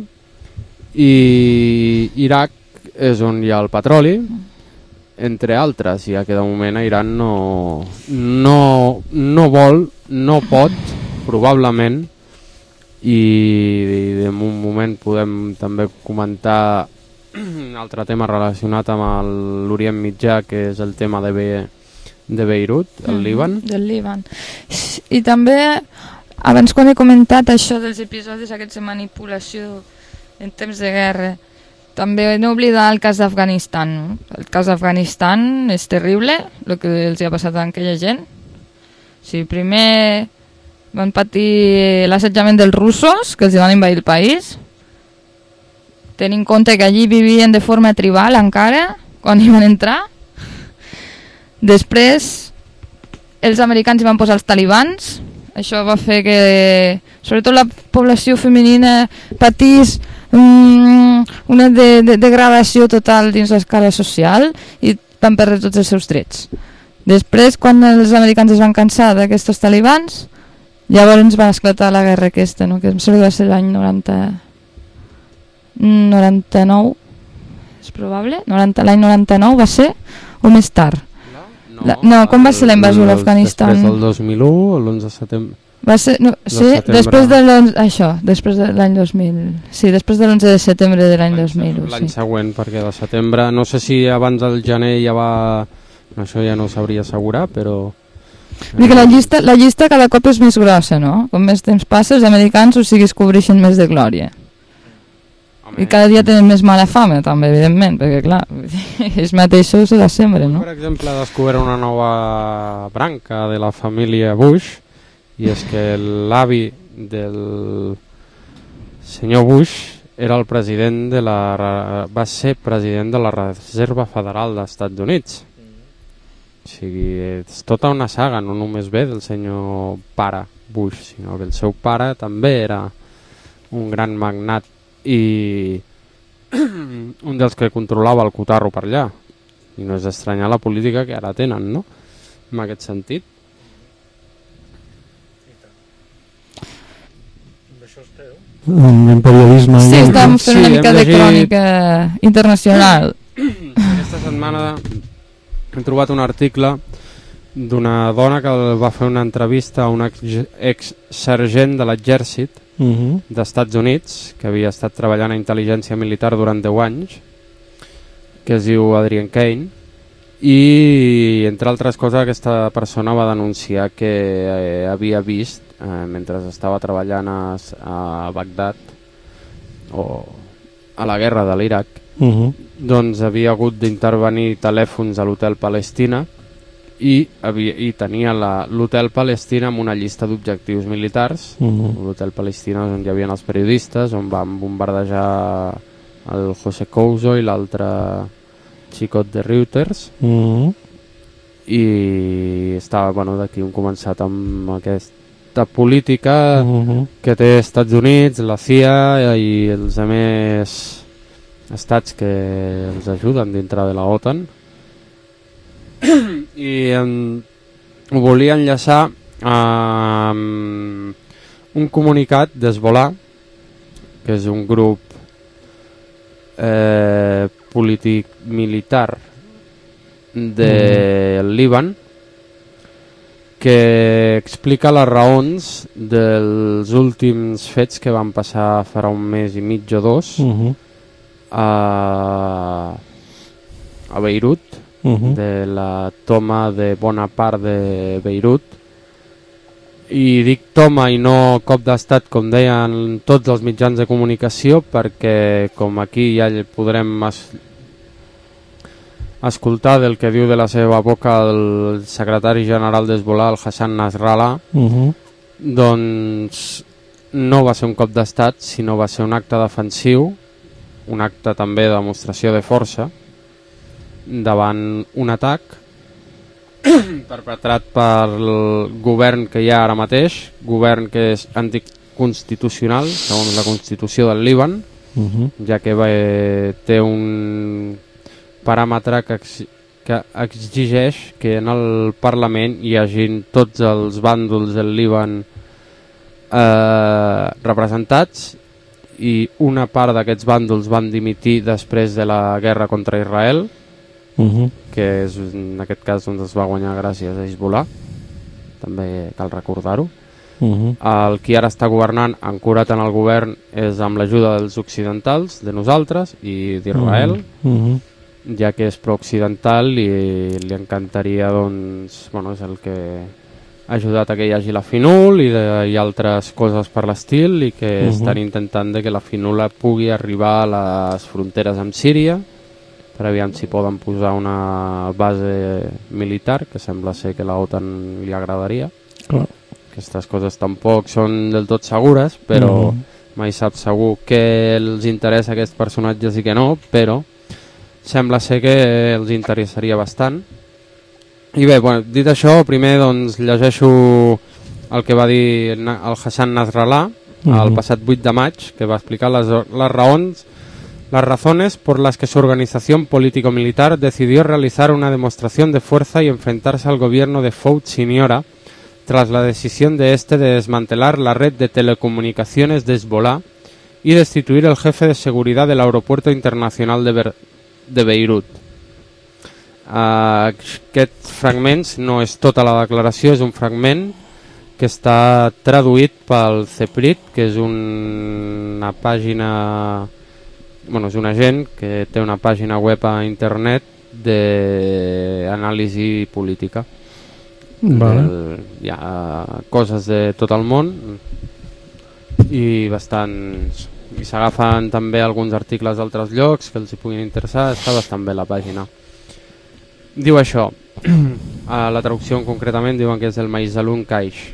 Speaker 2: i Iraq és on hi ha el petroli, entre altres, ja que de moment Iran no, no, no vol, no pot, probablement, i, i en un moment podem també comentar un altre tema relacionat amb l'Orient Mitjà, que és el tema de, Be de Beirut, el mm, Líban.
Speaker 8: Del Líban. I també, abans quan he comentat això dels episodis aquests de manipulació en temps de guerra, també no oblidar el cas d'Afganistan. No? El cas d'Afganistan és terrible, el que els ha passat a aquella gent. O sigui, primer van patir l'assetjament dels russos, que els van invadir el país. Tenint en compte que allí vivien de forma tribal encara, quan hi van entrar. Després, els americans hi van posar els talibans. Això va fer que, sobretot la població femenina, patís um, una de, de, degradació total dins l'escala social i van perdre tots els seus drets. Després, quan els americans es van cansar d'aquests talibans, llavors van esclatar la guerra aquesta, no? Que em sembla que va ser l'any noranta... noranta-nou, és probable? L'any noranta-nou va ser, o més tard?
Speaker 2: No,
Speaker 8: la, no quan va ser la invasió a l'Afganistan?
Speaker 2: Després del dos mil u, l'onze de setembre.
Speaker 8: Va ser, no, sí,
Speaker 2: setembre.
Speaker 8: després de l'onze, això, després de l'any dos mil, sí, després de l'onze de setembre de l'any dos mil u.
Speaker 2: L'any
Speaker 8: sí.
Speaker 2: següent, perquè de setembre, no sé si abans del gener ja va, això ja no ho sabria assegurar, però...
Speaker 8: Eh... La llista, la llista cada cop és més grossa, no? Com més temps passa, els americans o sigui es cobreixen més de glòria. Home, I cada dia tenen més mala fama, també, evidentment, perquè, clar, ells mateixos se la sembren, no?
Speaker 2: Per exemple, ha descobert una nova branca de la família Bush, i és que l'avi del senyor Bush era el president de la, va ser president de la Reserva Federal dels Estats Units. O sigui, és tota una saga, no només ve del senyor pare Bush, sinó que el seu pare també era un gran magnat i un dels que controlava el cotarro per allà, i no és d'estranyar la política que ara tenen, no? En aquest sentit.
Speaker 9: En periodisme...
Speaker 8: Sí, estàvem fent
Speaker 2: sí,
Speaker 8: una mica de
Speaker 2: llegit...
Speaker 8: crònica internacional.
Speaker 2: Aquesta setmana he trobat un article d'una dona que va fer una entrevista a un ex-sergent de l'exèrcit
Speaker 9: Uh -huh.
Speaker 2: d'Estats Units, que havia estat treballant a intel·ligència militar durant deu anys, que es diu Adrian Kane, i entre altres coses aquesta persona va denunciar que eh, havia vist eh, mentre estava treballant a, a Bagdad o a la guerra de l'Iraq,
Speaker 9: uh -huh.
Speaker 2: doncs havia hagut d'intervenir telèfons a l'hotel Palestina i, havia, i tenia l'hotel Palestina amb una llista d'objectius militars. uh -huh. L'hotel Palestina on hi havia els periodistes, on van bombardejar el José Couso i l'altre xicot de Reuters.
Speaker 9: uh -huh.
Speaker 2: I estava, bueno, d'aquí un començat amb aquesta política
Speaker 9: uh -huh. que
Speaker 2: té Estats Units, la C I A i els altres estats que els ajuden dintre de la OTAN. I um, ho volia enllaçar amb un comunicat d'Hezbollah, que és un grup eh, polític militar del mm. Líban, que explica les raons dels últims fets que van passar farà un mes i mig o dos uh -huh. a, a Beirut, Uh -huh. de la toma de bona part de Beirut. I dic toma i no cop d'estat, com deien tots els mitjans de comunicació, perquè com aquí ja podrem es... escoltar del que diu de la seva boca el secretari general d'Hezbollah, el Hassan Nasrallah, uh -huh. doncs no va ser un cop d'estat, sinó va ser un acte defensiu, un acte també de demostració de força davant un atac perpetrat pel govern que hi ha ara mateix, govern que és anticonstitucional, segons la Constitució del Líban,
Speaker 9: Uh-huh.
Speaker 2: ja que va, té un paràmetre que, ex, que exigeix que en el Parlament hi hagin tots els bàndols del Líban eh, representats, i una part d'aquests bàndols van dimitir després de la guerra contra Israel,
Speaker 9: Uh-huh.
Speaker 2: que és, en aquest cas doncs, es va guanyar gràcies a Hezbollah, també cal recordar-ho.
Speaker 9: Uh-huh.
Speaker 2: El qui ara està governant, ancorat en el govern, és amb l'ajuda dels occidentals, de nosaltres i d'Israel,
Speaker 9: Uh-huh.
Speaker 2: ja que és pro-occidental i li encantaria, doncs, bueno, és el que ha ajudat a que hi hagi la Finul i, de, i altres coses per l'estil, i que
Speaker 9: Uh-huh.
Speaker 2: estan intentant de que la Finul pugui arribar a les fronteres amb Síria, per aviam si poden posar una base militar, que sembla ser que la OTAN li agradaria.
Speaker 9: Clar.
Speaker 2: Aquestes coses tampoc són del tot segures, però
Speaker 9: Mhm.
Speaker 2: mai sap segur què els interessa a aquests personatges i què no, però sembla ser que els interessaria bastant. I bé, bueno, dit això, primer doncs, llegeixo el que va dir el Hassan Nasrallah
Speaker 9: Mhm.
Speaker 2: el passat vuit de maig, que va explicar les, les raons las razones por las que su organización político-militar decidió realizar una demostración de fuerza y enfrentarse al gobierno de Fouad Siniora tras la decisión de este de desmantelar la red de telecomunicaciones de Hezbollah y destituir el jefe de seguridad del aeropuerto internacional de, Ber de Beirut. Uh, aquest fragment no és tota la declaració, és un fragment que està traduït pel CEPRIT, que és un, una pàgina... Bueno, és una gent que té una pàgina web a internet d'anàlisi política.
Speaker 9: Vale.
Speaker 2: Del, hi ha coses de tot el món i bastants, i s'agafen també alguns articles d'altres llocs que els hi puguin interessar. Està bastant bé la pàgina. Diu això, a la traducció concretament diuen que és el Maïsalun Kaish,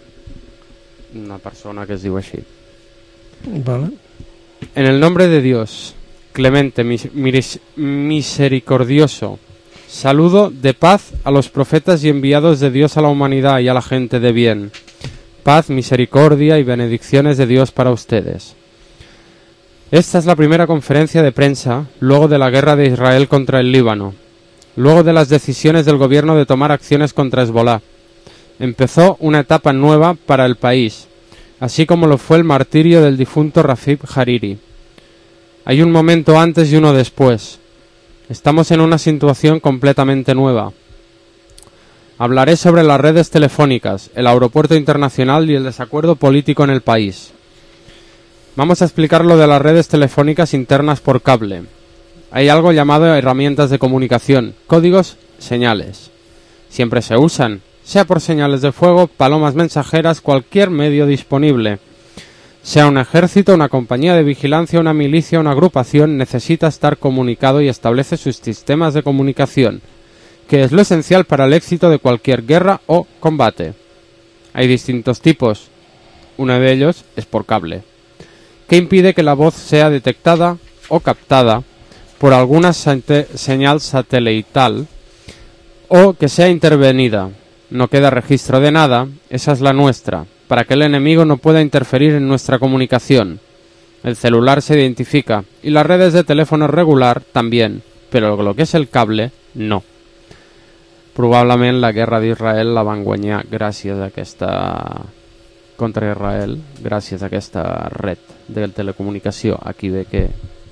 Speaker 2: una persona que es diu així.
Speaker 9: Vale.
Speaker 2: En el nombre de Dios, clemente, mis mis misericordioso, saludo de paz a los profetas y enviados de Dios a la humanidad y a la gente de bien. Paz, misericordia y benedicciones de Dios para ustedes. Esta es la primera conferencia de prensa luego de la guerra de Israel contra el Líbano, luego de las decisiones del gobierno de tomar acciones contra Hezbollah. Empezó una etapa nueva para el país, así como lo fue el martirio del difunto Rafid Hariri. Hay un momento antes y uno después. Estamos en una situación completamente nueva. Hablaré sobre las redes telefónicas, el aeropuerto internacional y el desacuerdo político en el país. Vamos a explicar lo de las redes telefónicas internas por cable. Hay algo llamado herramientas de comunicación, códigos, señales. Siempre se usan, sea por señales de fuego, palomas mensajeras, cualquier medio disponible. Sea un ejército, una compañía de vigilancia, una milicia, una agrupación, necesita estar comunicado y establece sus sistemas de comunicación, que es lo esencial para el éxito de cualquier guerra o combate. Hay distintos tipos. Uno de ellos es por cable, que impide que la voz sea detectada o captada por alguna señal satelital o que sea intervenida. No queda registro de nada, esa es la nuestra, para que el enemigo no pueda interferir en nuestra comunicación. El celular se identifica y las redes de teléfono regular también, pero lo que es el cable, no. Probablement la guerra d'Israel la van guanyar gràcies a aquesta... contra Israel, gràcies a aquesta red de telecomunicació. Aquí ve que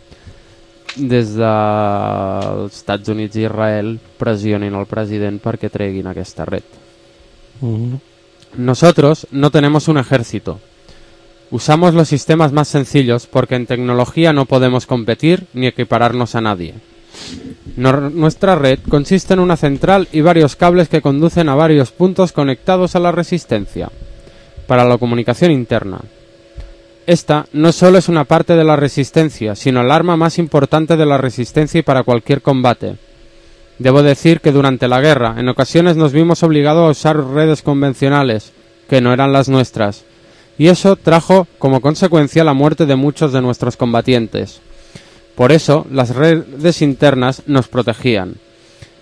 Speaker 2: des dels Estats Units i Israel pressionin al president perquè treguin aquesta red.
Speaker 9: Uh-huh.
Speaker 2: Nosotros no tenemos un ejército. Usamos los sistemas más sencillos porque en tecnología no podemos competir ni equipararnos a nadie. No, nuestra red consiste en una central y varios cables que conducen a varios puntos conectados a la resistencia para la comunicación interna. Esta no solo es una parte de la resistencia, sino el arma más importante de la resistencia y para cualquier combate. Debo decir que durante la guerra, en ocasiones nos vimos obligados a usar redes convencionales, que no eran las nuestras, y eso trajo como consecuencia la muerte de muchos de nuestros combatientes. Por eso, las redes internas nos protegían.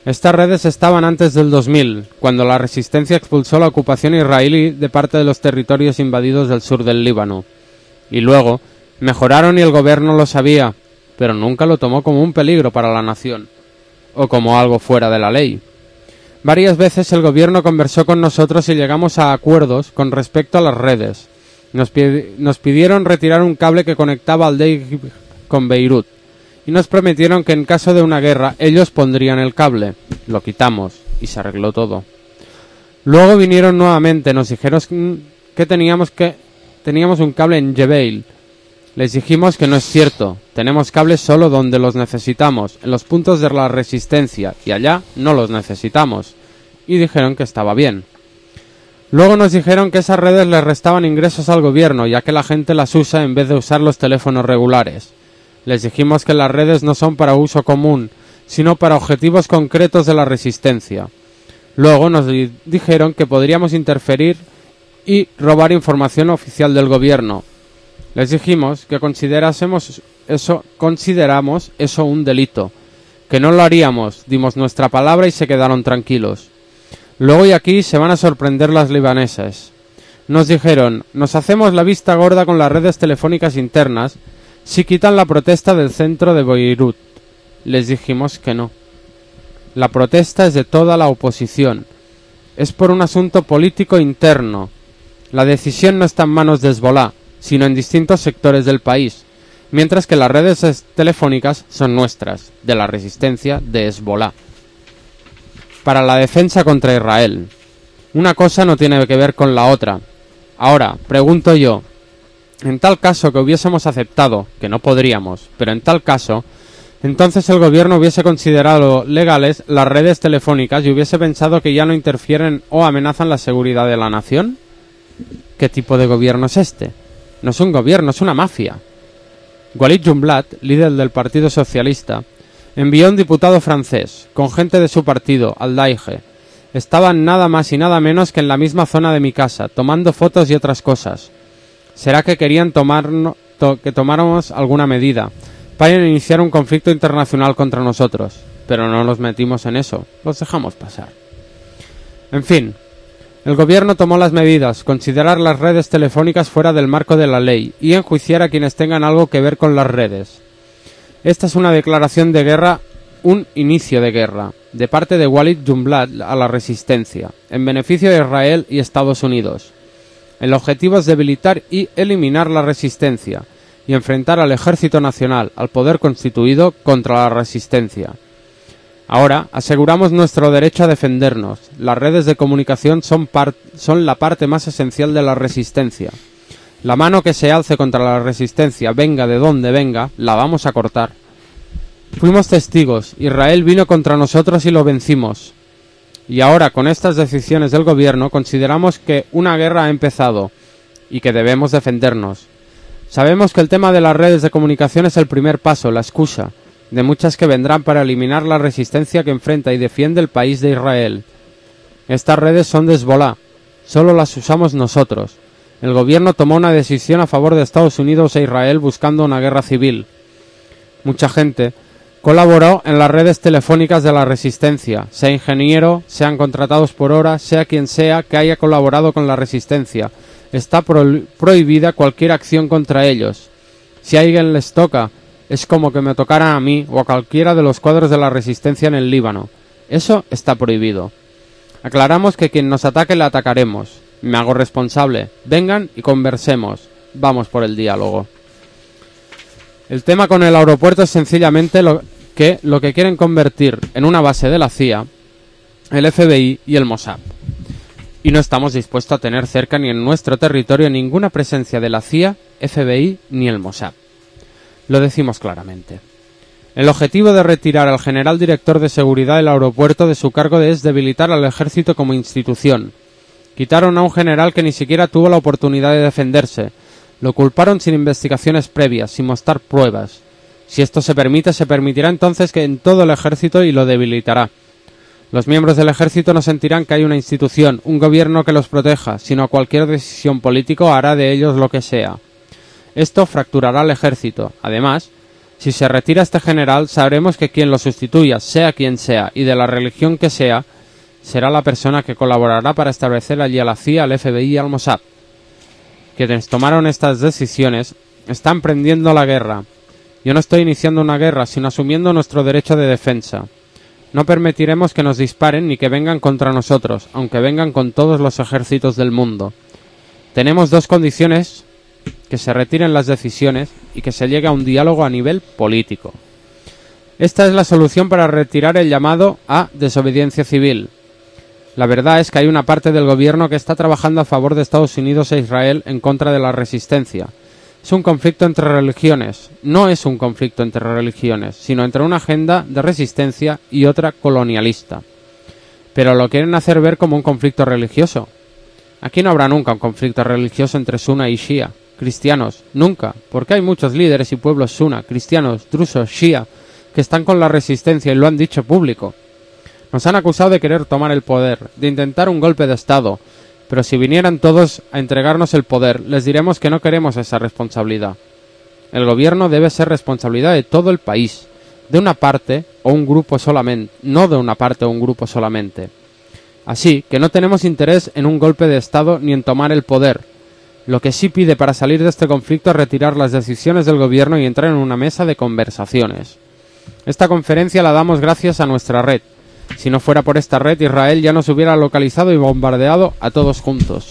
Speaker 2: Estas redes estaban antes del dos mil, cuando la resistencia expulsó la ocupación israelí de parte de los territorios invadidos del sur del Líbano. Y luego, mejoraron y el gobierno lo sabía, pero nunca lo tomó como un peligro para la nación, o como algo fuera de la ley. Varias veces el gobierno conversó con nosotros y llegamos a acuerdos con respecto a las redes. Nos, pidi- nos pidieron retirar un cable que conectaba al Deir con Beirut, y nos prometieron que en caso de una guerra ellos pondrían el cable. Lo quitamos, y se arregló todo. Luego vinieron nuevamente, nos dijeron que teníamos que teníamos un cable en Jebeil. Les dijimos que no es cierto, tenemos cables solo donde los necesitamos, en los puntos de la resistencia, y allá no los necesitamos. Y dijeron que estaba bien. Luego nos dijeron que esas redes les restaban ingresos al gobierno, ya que la gente las usa en vez de usar los teléfonos regulares. Les dijimos que las redes no son para uso común, sino para objetivos concretos de la resistencia. Luego nos di- dijeron que podríamos interferir y robar información oficial del gobierno. Les dijimos que considerásemos eso, consideramos eso un delito, que no lo haríamos, dimos nuestra palabra y se quedaron tranquilos. Luego y aquí se van a sorprender las libanesas. Nos dijeron, nos hacemos la vista gorda con las redes telefónicas internas si quitan la protesta del centro de Beirut. Les dijimos que no. La protesta es de toda la oposición. Es por un asunto político interno. La decisión no está en manos de Hezbolá, sino en distintos sectores del país, mientras que las redes telefónicas son nuestras, de la resistencia de Hezbolá. Para la defensa contra Israel. Una cosa no tiene que ver con la otra. Ahora, pregunto yo, en tal caso que hubiésemos aceptado, que no podríamos, pero en tal caso, entonces el gobierno hubiese considerado legales las redes telefónicas y hubiese pensado que ya no interfieren o amenazan la seguridad de la nación. ¿Qué tipo de gobierno es este? No es un gobierno, es una mafia. Walid Jumblat, líder del Partido Socialista, envió un diputado francés, con gente de su partido, al Daige. Estaban nada más y nada menos que en la misma zona de mi casa, tomando fotos y otras cosas. ¿Será que querían tomarnos, to, que tomáramos alguna medida para iniciar un conflicto internacional contra nosotros? Pero no nos metimos en eso, los dejamos pasar. En fin, el gobierno tomó las medidas, considerar las redes telefónicas fuera del marco de la ley y enjuiciar a quienes tengan algo que ver con las redes. Esta es una declaración de guerra, un inicio de guerra, de parte de Walid Jumblat a la resistencia, en beneficio de Israel y Estados Unidos. El objetivo es debilitar y eliminar la resistencia y enfrentar al Ejército Nacional, al poder constituido, contra la resistencia. Ahora, aseguramos nuestro derecho a defendernos. Las redes de comunicación son, par- son la parte más esencial de la resistencia. La mano que se alce contra la resistencia, venga de donde venga, la vamos a cortar. Fuimos testigos, Israel vino contra nosotros y lo vencimos. Y ahora, con estas decisiones del gobierno, consideramos que una guerra ha empezado y que debemos defendernos. Sabemos que el tema de las redes de comunicación es el primer paso, la excusa, de muchas que vendrán para eliminar la resistencia que enfrenta y defiende el país de Israel. Estas redes son de Hezbolá, solo las usamos nosotros. El gobierno tomó una decisión a favor de Estados Unidos e Israel buscando una guerra civil. Mucha gente colaboró en las redes telefónicas de la resistencia, sea ingeniero, sean contratados por hora, sea quien sea que haya colaborado con la resistencia. Está pro- prohibida cualquier acción contra ellos. Si a alguien les toca, es como que me tocaran a mí o a cualquiera de los cuadros de la resistencia en el Líbano. Eso está prohibido. Aclaramos que quien nos ataque le atacaremos. Me hago responsable. Vengan y conversemos. Vamos por el diálogo. El tema con el aeropuerto es sencillamente lo que lo que quieren convertir en una base de la C I A, el F B I y el Mossad. Y no estamos dispuestos a tener cerca ni en nuestro territorio ninguna presencia de la C I A, F B I ni el Mossad. Lo decimos claramente. El objetivo de retirar al general director de seguridad del aeropuerto de su cargo es debilitar al ejército como institución. Quitaron a un general que ni siquiera tuvo la oportunidad de defenderse. Lo culparon sin investigaciones previas, sin mostrar pruebas. Si esto se permite, se permitirá entonces que en todo el ejército y lo debilitará. Los miembros del ejército no sentirán que hay una institución, un gobierno que los proteja, sino cualquier decisión política hará de ellos lo que sea. Esto fracturará al ejército. Además, Si se retira este general, sabremos que quien lo sustituya, sea quien sea, y de la religión que sea, será la persona que colaborará para establecer allí a la C I A, al F B I y al Mossad. Quienes tomaron estas decisiones están prendiendo la guerra. Yo no estoy iniciando una guerra, sino asumiendo nuestro derecho de defensa. No permitiremos que nos disparen ni que vengan contra nosotros, aunque vengan con todos los ejércitos del mundo. Tenemos dos condiciones: que se retiren las decisiones y que se llegue a un diálogo a nivel político. Esta es la solución para retirar el llamado a desobediencia civil. La verdad es que hay una parte del gobierno que está trabajando a favor de Estados Unidos e Israel en contra de la resistencia. Es un conflicto entre religiones. No es un conflicto entre religiones, sino entre una agenda de resistencia y otra colonialista. Pero lo quieren hacer ver como un conflicto religioso. Aquí no habrá nunca un conflicto religioso entre Sunna y Shia. Cristianos, nunca, porque hay muchos líderes y pueblos Sunna, cristianos, drusos, Shia, que están con la resistencia y lo han dicho público. Nos han acusado de querer tomar el poder, de intentar un golpe de Estado, pero si vinieran todos a entregarnos el poder, les diremos que no queremos esa responsabilidad. El gobierno debe ser responsabilidad de todo el país, de una parte o un grupo solamente, no de una parte o un grupo solamente. Así que no tenemos interés en un golpe de Estado ni en tomar el poder. Lo que sí pide para salir de este conflicto es retirar las decisiones del gobierno y entrar en una mesa de conversaciones. Esta conferencia la damos gracias a nuestra red. Si no fuera por esta red, Israel ya nos hubiera localizado y bombardeado a todos juntos.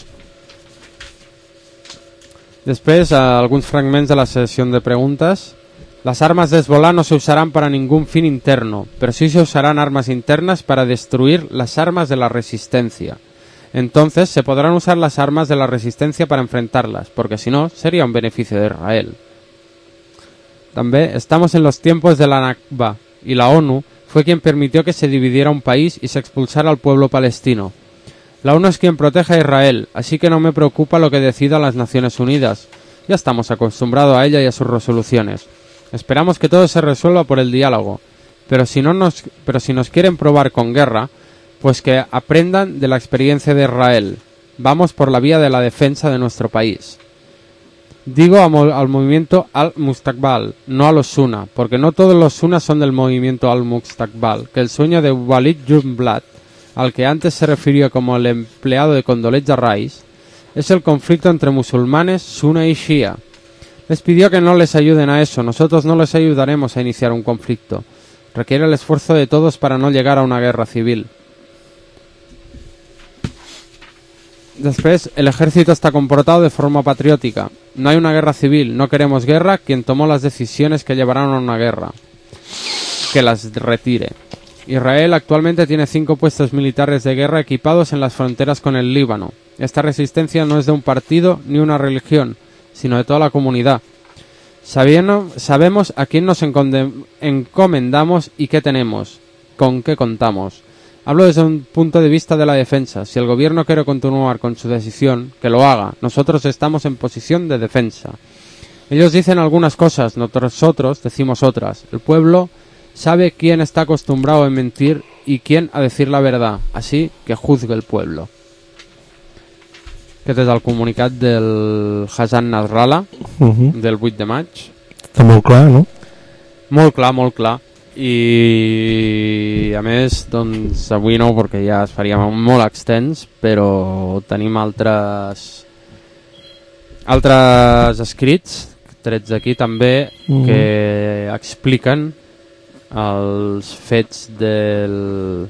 Speaker 2: Després, alguns fragments de la sessió de preguntes. Las armas de Hezbollah no se usarán para ningún fin interno, pero sí se usarán armas internas para destruir las armas de la resistencia. Entonces se podrán usar las armas de la resistencia para enfrentarlas, porque si no, sería un beneficio de Israel. También estamos en los tiempos de la Nakba, y la ONU fue quien permitió que se dividiera un país y se expulsara al pueblo palestino. La ONU es quien protege a Israel, así que no me preocupa lo que decidan las Naciones Unidas. Ya estamos acostumbrados a ella y a sus resoluciones. Esperamos que todo se resuelva por el diálogo, pero si, no nos, pero si nos quieren probar con guerra, pues que aprendan de la experiencia de Israel. Vamos por la vía de la defensa de nuestro país. Digo al movimiento Al-Mustaqbal, no a los Sunna, porque no todos los Sunna son del movimiento Al-Mustaqbal, que el sueño de Walid Jumblat, al que antes se refirió como el empleado de Condoleezza Rice, es el conflicto entre musulmanes, Sunna y Shia. Les pidió que no les ayuden a eso, nosotros no les ayudaremos a iniciar un conflicto. Requiere el esfuerzo de todos para no llegar a una guerra civil. Después, el ejército está comportado de forma patriótica. No hay una guerra civil, no queremos guerra. Quien tomó las decisiones que llevarán a una guerra, que las retire. Israel actualmente tiene cinco puestos militares de guerra equipados en las fronteras con el Líbano. Esta resistencia no es de un partido ni una religión, sino de toda la comunidad. Sabiendo, sabemos a quién nos encomendamos y qué tenemos, con qué contamos. Hablo desde un punto de vista de la defensa. Si el gobierno quiere continuar con su decisión, que lo haga. Nosotros estamos en posición de defensa. Ellos dicen algunas cosas, nosotros decimos otras. El pueblo sabe quién está acostumbrado a mentir y quién a decir la verdad. Así que juzgue el pueblo. Aquest és el comunicat del Hassan Nasrallah, uh-huh. del vuit de maig.
Speaker 9: Està molt clar, no?
Speaker 2: Molt clar, molt clar. I a més, doncs avui no, perquè ja es faria molt extens, però tenim altres altres escrits trets d'aquí també uh-huh. que expliquen els fets del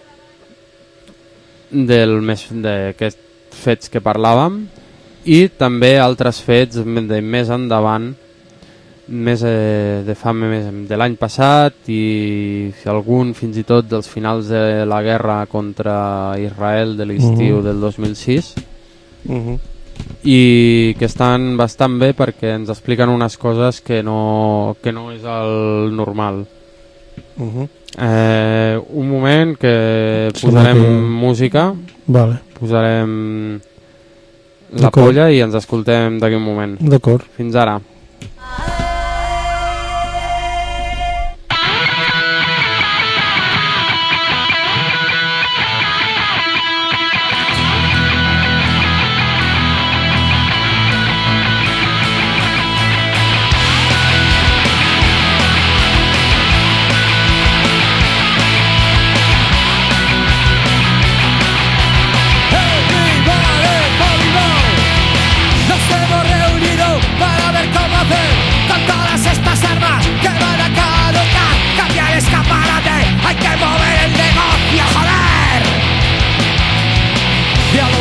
Speaker 2: del mes d'aquest fets que parlàvem i també altres fets de més endavant, més eh, de fa més de l'any passat i algun fins i tot dels finals de la guerra contra Israel de l'estiu uh-huh. del dos mil sis uh-huh. i que estan bastant bé perquè ens expliquen unes coses que no, que no és el normal. Uh-huh. Eh, un moment que posarem que... música.
Speaker 9: Vale.
Speaker 2: Posarem la polla i ens escoltem d'aquí un moment.
Speaker 9: D'acord.
Speaker 2: Fins ara.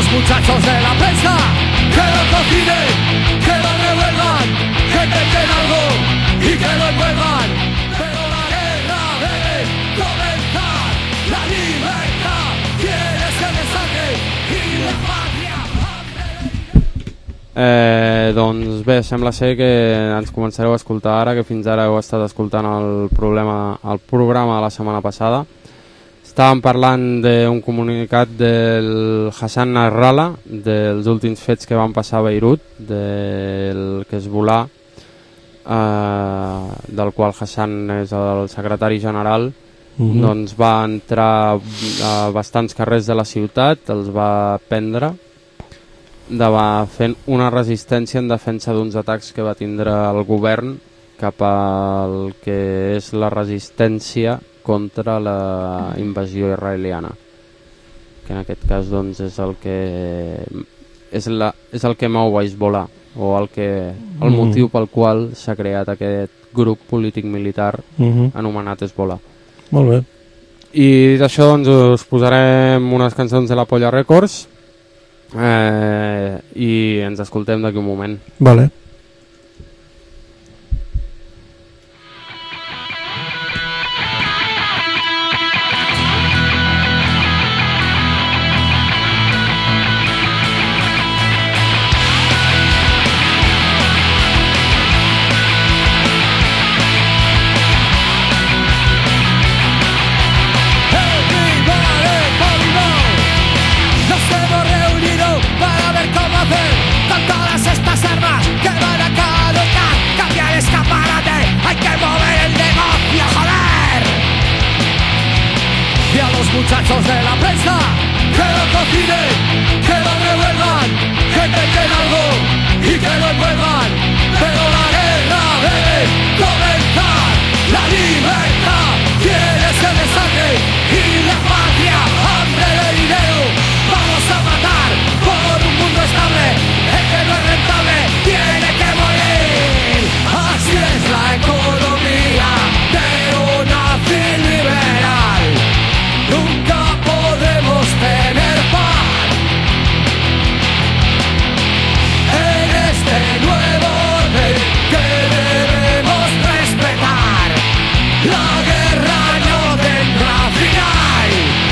Speaker 10: muchachos de la prensa, que lo cocinen, que lo revuelvan, que inventen algo y que lo envuelvan. Pero la guerra debe comenzar, la libertad tiene que de sangre y la patria.
Speaker 2: Eh, doncs bé, sembla ser que ens començareu a escoltar ara, que fins ara heu estat escoltant el, problema, el programa de la setmana passada. Estàvem parlant d'un comunicat del Hassan Nasrallah, dels últims fets que van passar a Beirut, del que es volà, eh, del qual Hassan és el secretari general. Uh-huh. Doncs va entrar a bastants carrers de la ciutat, els va prendre, de va fent una resistència en defensa d'uns atacs que va tindre el govern cap al que és la resistència contra la invasió israeliana, que en aquest cas doncs, és el que és, la, és el que mou a Hezbollah, o el, que, el motiu pel qual s'ha creat aquest grup polític militar uh-huh. anomenat Hezbollah.
Speaker 9: Molt bé.
Speaker 2: I dit això, doncs, us posarem unes cançons de la Polla Records, eh, i ens escoltem d'aquí un moment.
Speaker 9: Vale.
Speaker 10: Muchachos de la prensa, que lo cocinen, que lo revuelvan, que inventen algo y que lo envuelvan. Pero la guerra debe comenzar, la libertad tiene sed de sangre y la patria hambre de dinero. Vamos a matar por un mundo estable, el que no es rentable tiene que morir. Así es la economía de una fin liberal. Nunca podremos tener paz en este nuevo orden que debemos respetar. La guerra no tendrá final.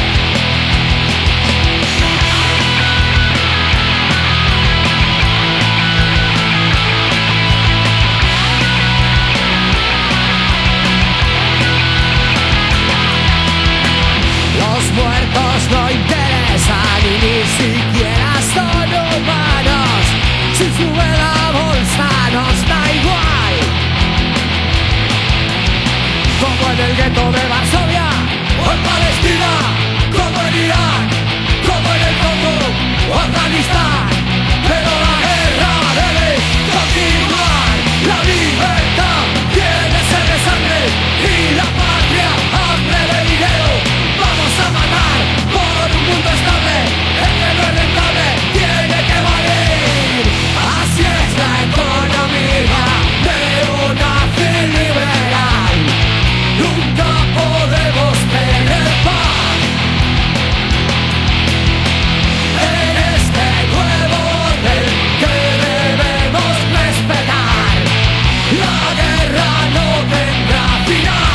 Speaker 10: Los muertos no interesan y ni siquiera son humanos. Si sube la bolsa nos da igual. Como en el gueto de Varsovia o en Palestina, como en Irán, como en el Congo o Afganistán. Pero la guerra debe continuar. La libertad tiene sed de sangre y la patria hambre de dinero. Vamos a matar por un mundo estable, el que no es rentable tiene que morir. Así es la economía de una fin liberal. Nunca podemos tener paz en este nuevo orden que debemos respetar. La guerra no tendrá final.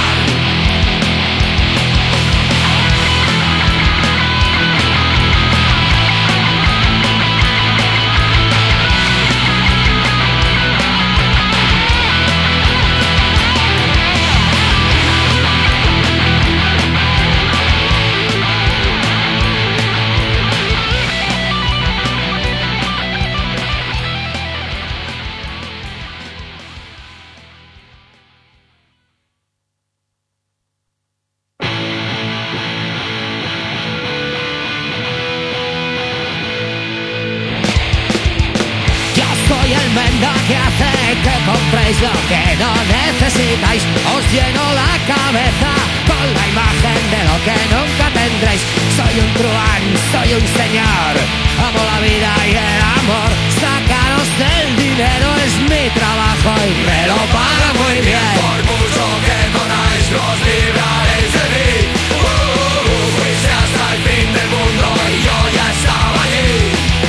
Speaker 10: Que hace que compréis lo que no necesitáis. Os lleno la cabeza con la imagen de lo que nunca tendréis. Soy un truán, soy un señor. Amo la vida y el amor. Sacaros del dinero es mi trabajo y me lo paga muy bien. Por mucho que conáis los libraréis de mí. Uh, uh, uh, fuiste hasta el fin del mundo y yo ya estaba allí.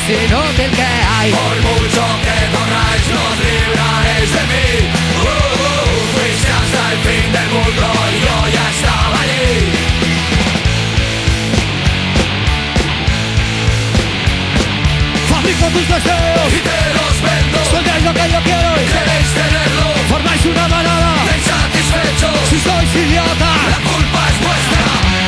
Speaker 10: inútil que hay. Por mucho que corráis, no os libraréis de mí. Uh, uh, fuiste hasta el fin del mundo y yo ya estaba allí. Fabrico tus deseos y te los vendo. Soñáis lo que yo quiero y queréis tenerlo. Formáis una manada de insatisfechos. Si sois idiotas, la culpa es vuestra.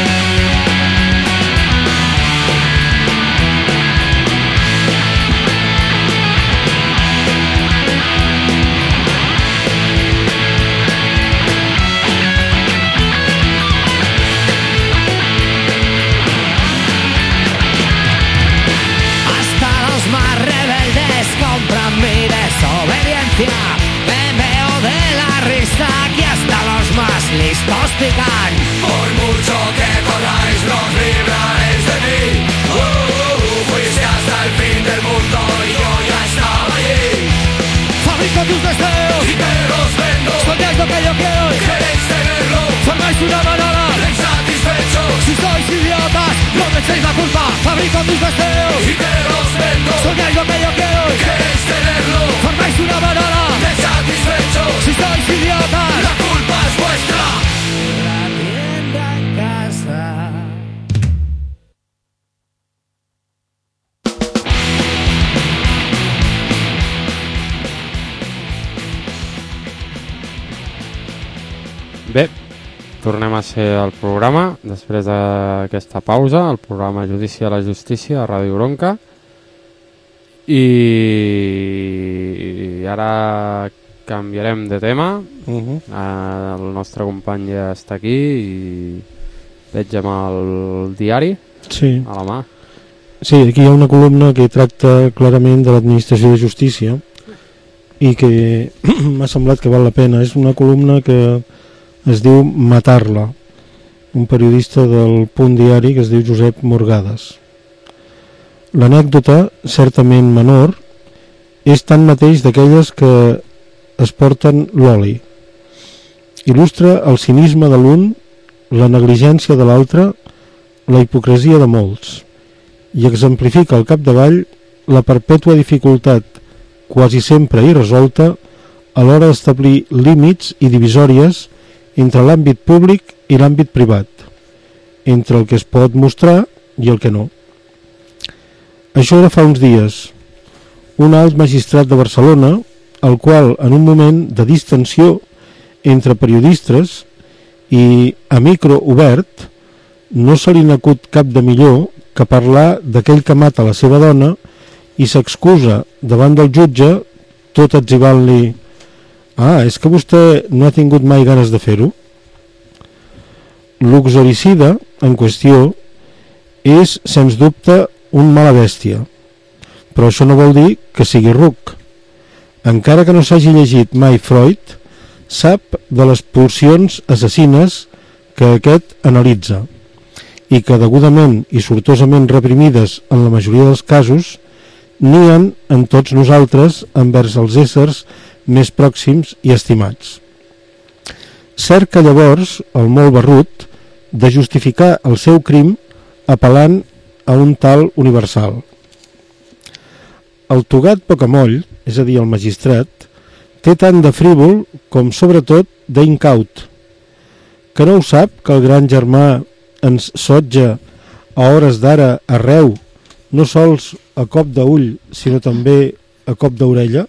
Speaker 10: Compran mi desobediencia. Me veo de la risa que hasta los más listos pican. Por mucho que corráis, no os libraréis de mí. Uh, uh, uh, fuiste hasta el fin del mundo y yo ya estaba allí. Fabrico tus deseos y te los vendo. Soñáis lo que yo quiero y queréis tenerlo. Formáis una manada de insatisfechos. Si sois idiotas, no me echéis la culpa. Fabrico tus deseos y te los vendo. Soñáis lo que yo quiero y queréis tenerlo. Formáis una manada de insatisfechos. Si sois idiotas, la culpa es vuestra. La tienda en casa.
Speaker 2: Bé, tornem a ser al programa, després d'aquesta pausa, el programa Judici a la Justícia a Ràdio Bronca. I ara canviarem de tema.
Speaker 9: Uh-huh.
Speaker 2: El nostre company ja està aquí i veig amb el diari
Speaker 9: sí.
Speaker 2: a la mà.
Speaker 9: Sí, aquí hi ha una columna que tracta clarament de l'administració de justícia i que m'ha semblat que val la pena. És una columna que es diu Matar-la, un periodista del Punt Diari que es diu Josep Morgades. L'anècdota, certament menor, és tan mateix d'aquelles que es porten l'oli. Il·lustra el cinisme de l'un, la negligència de l'altre, la hipocresia de molts, i exemplifica al capdavall la perpètua dificultat, quasi sempre irresolta, a l'hora d'establir límits i divisòries entre l'àmbit públic i l'àmbit privat, entre el que es pot mostrar i el que no. Això era fa uns dies. Un alt magistrat de Barcelona, el qual, en un moment de distensió entre periodistes i a micro obert, no se li n'acut cap de millor que parlar d'aquell que mata la seva dona i s'excusa davant del jutge, tot etzibant-li: ah, és que vostè no ha tingut mai ganes de fer-ho? L'uxoricida en qüestió és, sens dubte, un mala bèstia, però això no vol dir que sigui ruc. Encara que no s'hagi llegit mai Freud, sap de les pulsions assassines que aquest analitza i que, degudament i sortosament reprimides en la majoria dels casos, nien en tots nosaltres envers els éssers més pròxims i estimats. Cerca llavors el molt barrut de justificar el seu crim apel·lant a un tal universal. El togat pocamoll, és a dir, el magistrat, té tant de frívol com sobretot d'incaut, que no ho sap que el gran germà ens sotja a hores d'ara arreu, no sols a cop d'ull, sinó també a cop d'orella?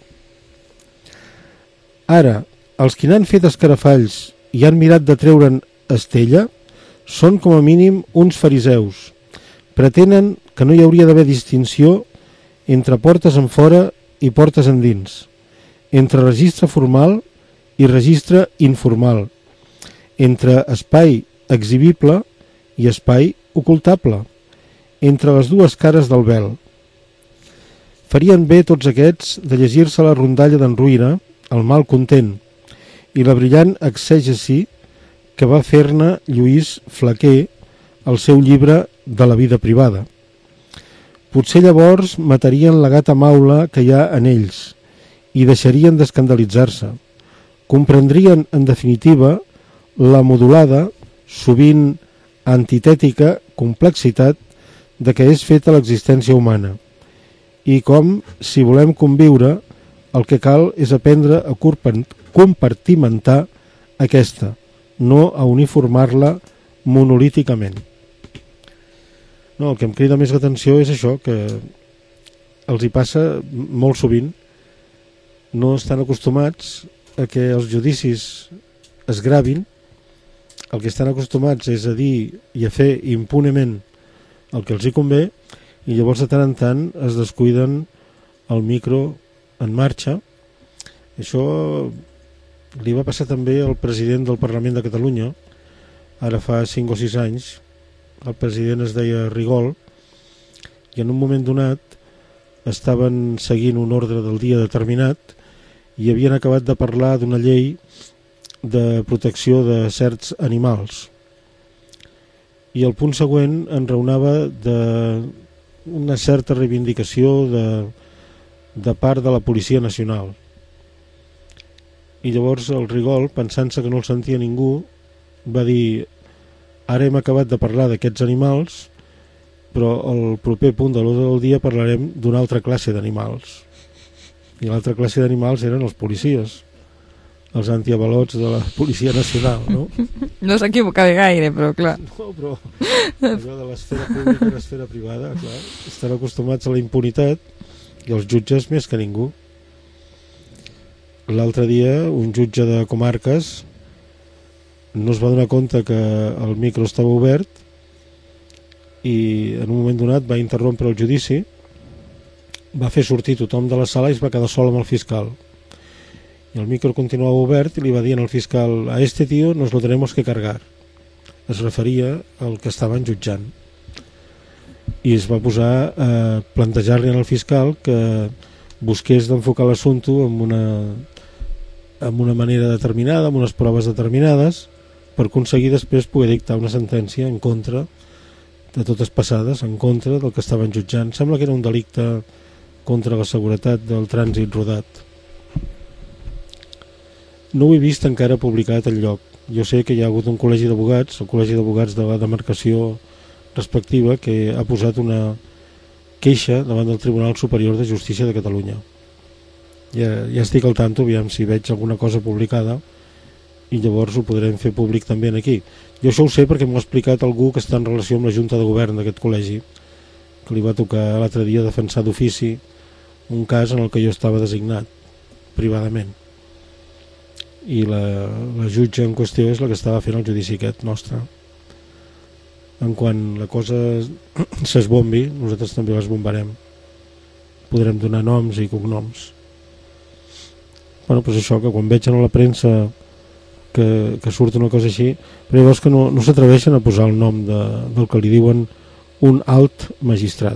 Speaker 9: Ara, els que n'han fet escarafalls i han mirat de treure'n estella són com a mínim uns fariseus. Pretenen que no hi hauria d'haver distinció entre portes en fora i portes endins, entre registre formal i registre informal, entre espai exhibible i espai ocultable, entre les dues cares del vel. Farien bé tots aquests de llegir-se la rondalla d'en Ruïna, el mal content, i la brillant exègesi que va fer-ne Lluís Flaquer al seu llibre de la vida privada. Potser llavors matarien la gata maula que hi ha en ells i deixarien d'escandalitzar-se. Comprendrien, en definitiva, la modulada, sovint antitètica, complexitat de què és feta l'existència humana i com, si volem conviure, el que cal és aprendre a compartimentar aquesta, no a uniformar-la monolíticament. No, el que em crida més l'atenció és això, que els hi passa molt sovint, no estan acostumats a que els judicis es gravin, el que estan acostumats és a dir i a fer impunement el que els hi convé, i llavors de tant en tant es descuiden el micro en marxa. Això li va passar també al president del Parlament de Catalunya, ara fa cinc o sis anys. El president es deia Rigol, i en un moment donat estaven seguint un ordre del dia determinat i havien acabat de parlar d'una llei de protecció de certs animals, i el punt següent enraonava d'una certa reivindicació de, de part de la Policia Nacional, i llavors el Rigol, pensant-se que no el sentia ningú, va dir: ara hem acabat de parlar d'aquests animals, però al proper punt de l'ordre del dia parlarem d'una altra classe d'animals, i l'altra classe d'animals eren els policies, els antiavalots de la Policia Nacional, no?
Speaker 8: No s'equivocava gaire, però clar.
Speaker 9: No, però allò de l'esfera pública i l'esfera privada, clar, estan acostumats a la impunitat, i els jutges més que ningú. L'altre dia un jutge de comarques no es va donar compte que el micro estava obert i en un moment donat va interrompre el judici, va fer sortir tothom de la sala i es va quedar sol amb el fiscal. Y el micro continuava obert i li va dir al fiscal: a este tío nos lo tenemos que cargar. Es referia al que estaven jutjant. I es va posar a plantejar-li al fiscal que busqués d'enfocar l'assumpte amb una, amb una manera determinada, amb unes proves determinades, per aconseguir després poder dictar una sentència en contra de totes passades, en contra del que estaven jutjant. Sembla que era un delicte contra la seguretat del trànsit rodat. No ho he vist encara publicat enlloc. Jo sé que hi ha hagut un col·legi d'advocats, el col·legi d'advocats de la demarcació respectiva, que ha posat una queixa davant del Tribunal Superior de Justícia de Catalunya. Ja, ja estic al tanto, aviam si veig alguna cosa publicada, i llavors ho podrem fer públic també aquí. Jo això ho sé perquè m'ho ha explicat algú que està en relació amb la Junta de Govern d'aquest col·legi, que li va tocar l'altre dia defensar d'ofici un cas en el que jo estava designat privadament, i la, la jutge en qüestió és la que estava fent el judici aquest nostre. En quan la cosa s'esbombi, nosaltres també l'esbombarem, podrem donar noms i cognoms. Bueno, doncs això, que quan veig a la premsa que, que surt una cosa així, però llavors que no, no s'atreveixen a posar el nom de, del que li diuen un alt magistrat,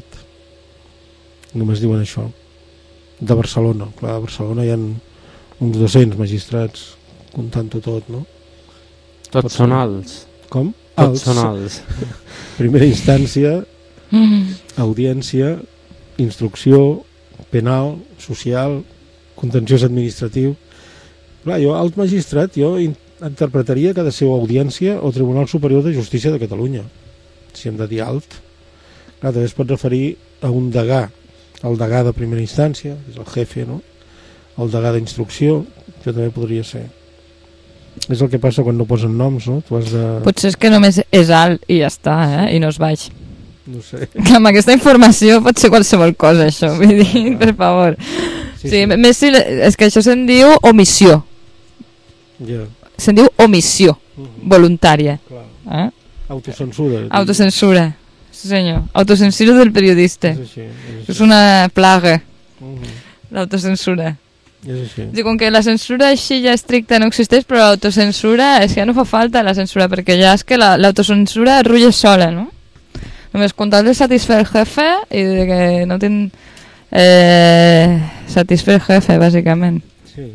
Speaker 9: només diuen això, de Barcelona. Clar, a Barcelona hi ha uns dos-cents magistrats, comptant-ho tot, no?
Speaker 2: Tots són alts.
Speaker 9: Com?
Speaker 2: Tots són alts.
Speaker 9: Primera instància, audiència, instrucció, penal, social, contenciós administratiu. Clar, jo, alt magistrat, jo interpretaria que ha de ser audiència o Tribunal Superior de Justícia de Catalunya, si hem de dir alt. Clar, també es pot referir a un degà, el degà de primera instància, és el jefe, no? El degà d'instrucció, això també podria ser. És el que passa quan no posen noms, no? Tu has de...
Speaker 8: Potser és que només és alt i ja està, eh? I no es baix.
Speaker 9: No sé.
Speaker 8: Que amb aquesta informació pot ser qualsevol cosa, això, vull dir, per favor. Sí, sí, sí. Més si, és que això se'n diu omissió.
Speaker 9: Yeah.
Speaker 8: Se'n diu omissió uh-huh. voluntària. Eh?
Speaker 9: Autocensura.
Speaker 8: Autocensura, sí senyor. Autocensura del periodista. És, així, és, així. És una plaga, uh-huh. l'autocensura.
Speaker 9: És així.
Speaker 8: I com que la censura així ja estricta no existeix, però l'autocensura és que ja no fa falta la censura, perquè ja és que l'autocensura la, rulla sola, no? Només contar de satisfer el jefe i de que no tinc eh, satisfer el jefe, bàsicament.
Speaker 9: Sí.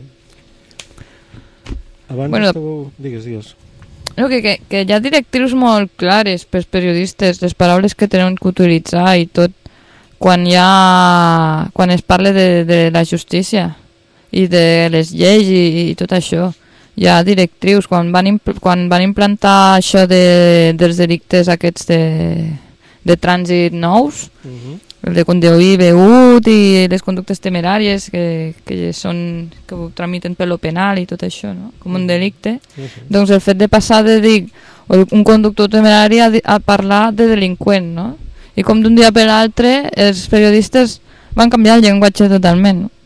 Speaker 9: Abans
Speaker 8: bueno,
Speaker 9: estàveu... Digues, digues.
Speaker 8: No, que, que, que hi ha directrius molt clares pels periodistes, les paraules que tenen que utilitzar i tot, quan, hi ha, quan es parla de, de la justícia i de les lleis i, i tot això. Hi ha directrius. Quan van, impl quan van implantar això de, dels delictes aquests de, de trànsit nous, uh-huh. el de conduir begut i les conductes temeràries que, que, són, que ho tramiten per lo penal i tot això, no? Com un delicte.
Speaker 9: Sí, sí.
Speaker 8: Doncs el fet de passar de dir un conductor temerari a, a parlar de delinqüent, no? I com d'un dia per l'altre els periodistes van canviar el llenguatge totalment, no?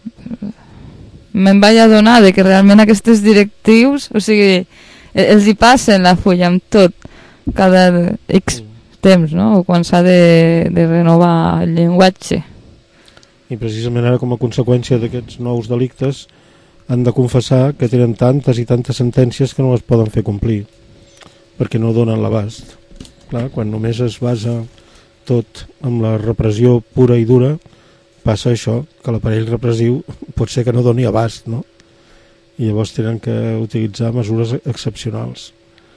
Speaker 8: Me'n vaig adonar de que realment aquests directius, o sigui, els hi passen la fulla amb tot cada X temps, no? O quan s'ha de, de renovar el llenguatge.
Speaker 9: I precisament ara, com a conseqüència d'aquests nous delictes, han de confessar que tenen tantes i tantes sentències que no les poden fer complir, perquè no donen l'abast. Clar, quan només es basa tot amb la repressió pura i dura, passa això, que l'aparell repressiu pot ser que no doni abast, no? I llavors tenen que utilitzar mesures excepcionals.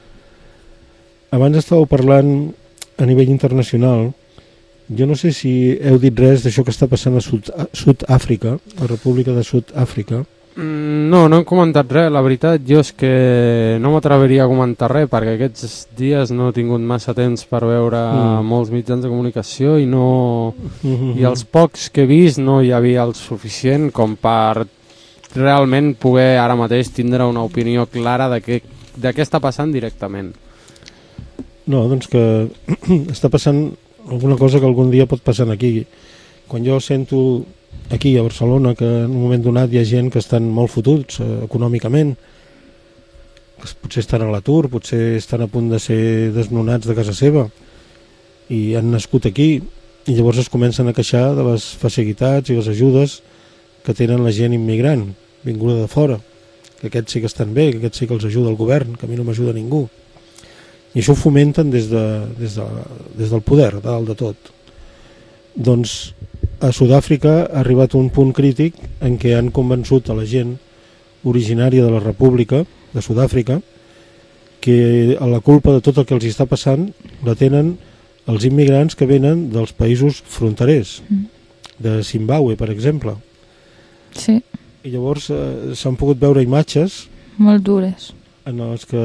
Speaker 9: Abans estàveu parlant a nivell internacional. Jo no sé si heu dit res d'això que està passant a Sud- a Sud-àfrica, a la República de Sud-àfrica.
Speaker 2: Mm, no, no hem comentat res. La veritat, jo és que no m'atreveria a comentar res, perquè aquests dies no he tingut massa temps per veure mm. molts mitjans de comunicació i no mm-hmm. i els pocs que he vist no hi havia el suficient com per realment poder ara mateix tindre una opinió clara de què, de què està passant directament.
Speaker 9: No, doncs que està passant alguna cosa que algun dia pot passar aquí. Quan jo sento aquí a Barcelona que en un moment donat hi ha gent que estan molt fotuts eh, econòmicament, que potser estan a l'atur, potser estan a punt de ser desnonats de casa seva i han nascut aquí i llavors es comencen a queixar de les facilitats i les ajudes que tenen la gent immigrant vinguda de fora, que aquests sí que estan bé, que aquests sí que els ajuda el govern, que a mi no m'ajuda ningú. I això ho fomenten des, de, des, de, des del poder, de dalt de tot. Doncs a Sud-àfrica ha arribat un punt crític en què han convençut a la gent originària de la República de Sud-àfrica que la culpa de tot el que els està passant la tenen els immigrants que venen dels països fronterers, mm. de Zimbàbue, per exemple.
Speaker 8: Sí.
Speaker 9: I llavors eh, s'han pogut veure imatges
Speaker 8: molt dures
Speaker 9: en les que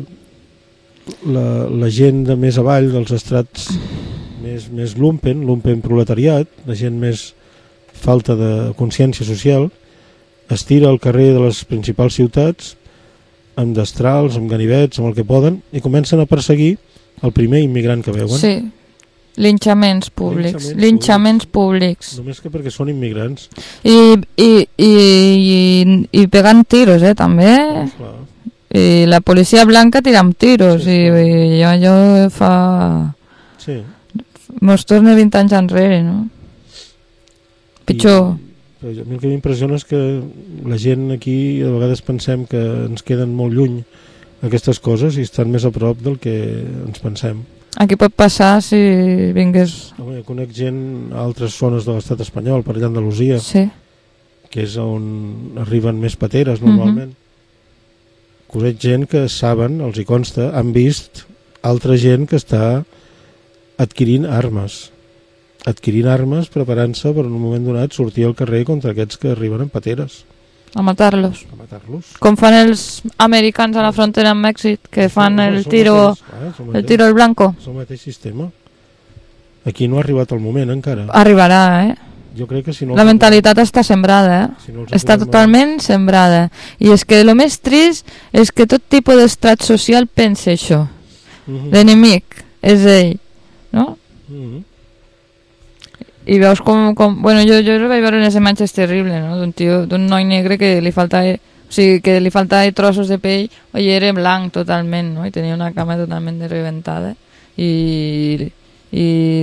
Speaker 9: la, la gent de més avall dels estrats més, més lumpen, lumpen proletariat, la gent més falta de consciència social, es tira al carrer de les principals ciutats amb destrals, amb ganivets, amb el que poden, i comencen a perseguir el primer immigrant que veuen.
Speaker 8: Sí, linxaments públics, linxaments, linxaments públics.
Speaker 9: Només que perquè són immigrants.
Speaker 8: I, i, i, i, i pegant tiros, eh, també.
Speaker 9: Clar.
Speaker 8: I la policia blanca tira amb tiros, sí, i, i allò fa...
Speaker 9: Sí.
Speaker 8: Mos torna vint anys enrere, no? Pitjor.
Speaker 9: I, a mi el que m'impressiona és que la gent aquí a vegades pensem que ens queden molt lluny aquestes coses i estan més a prop del que ens pensem.
Speaker 8: Aquí pot passar si vingués...
Speaker 9: Home, conec gent a altres zones de l'estat espanyol, per allà a Andalusia,
Speaker 8: sí.
Speaker 9: que és on arriben més pateres normalment. Mm-hmm. Conec gent que saben, els hi consta, han vist altra gent que està adquirint armes. Adquirint armes, preparant-se per en un moment donat sortir al carrer contra aquests que arriben en pateres.
Speaker 8: A matar-los.
Speaker 9: A matar-los.
Speaker 8: Com fan els americans a la frontera amb Mèxic, que fan el tiro, el tiro al blanco.
Speaker 9: És el mateix sistema. Aquí no ha arribat el moment encara.
Speaker 8: Arribarà, eh?
Speaker 9: Jo crec que si no...
Speaker 8: La mentalitat està sembrada, eh? Si no està totalment sembrada. I és que el més trist és que tot tipus d'estrat social pensa això. Mm-hmm. L'enemic és ell, no? Mm-hmm. I veus com... com bueno, jo, jo vaig veure unes imatges terribles, no? D'un tio, d'un noi negre que li faltava... O sigui, que li faltava trossos de pell, i era blanc totalment, no? I tenia una cama totalment reventada. I... I...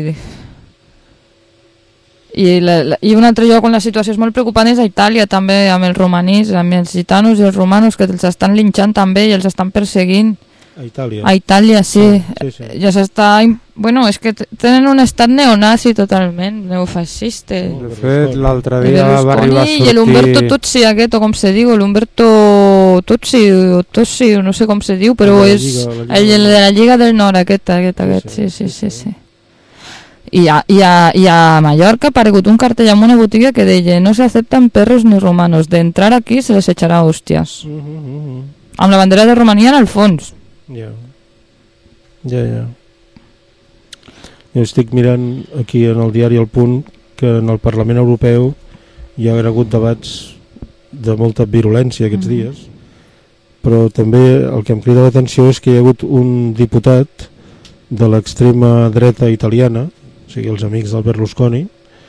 Speaker 8: I, la, la, I un altre lloc on la situació és molt preocupant és a Itàlia, també, amb els romanís, amb els gitanos i els romanos, que els estan linxant també i els estan perseguint.
Speaker 9: A Itàlia.
Speaker 8: A Itàlia, sí.
Speaker 9: Ah, sí, sí.
Speaker 8: Ja s'està... Bueno, és que tenen un estat neonazi totalment, neofascista.
Speaker 2: De fet, l'altre dia va arribar a sortir...
Speaker 8: I l'Umberto Tozzi aquest, o com se diu, l'Umberto Tozzi, o Tozzi, no sé com se diu, però és Lliga, el de la Lliga del Nord, aquest, aquest, aquest, sí, sí, sí, sí. I a, i, a, I a Mallorca ha aparegut un cartell en una botiga que deia no se aceptan perros ni romanos, d'entrar aquí se les echarà hòsties. Uh -huh, uh -huh. Amb la bandera de Romania en el fons.
Speaker 9: Ja, ja, ja. Jo estic mirant aquí en el diari El Punt que en el Parlament Europeu hi ha hagut debats de molta virulència aquests
Speaker 8: Mm.
Speaker 9: dies, però també el que em crida l'atenció és que hi ha hagut un diputat de l'extrema dreta italiana, o sigui els amics del Berlusconi,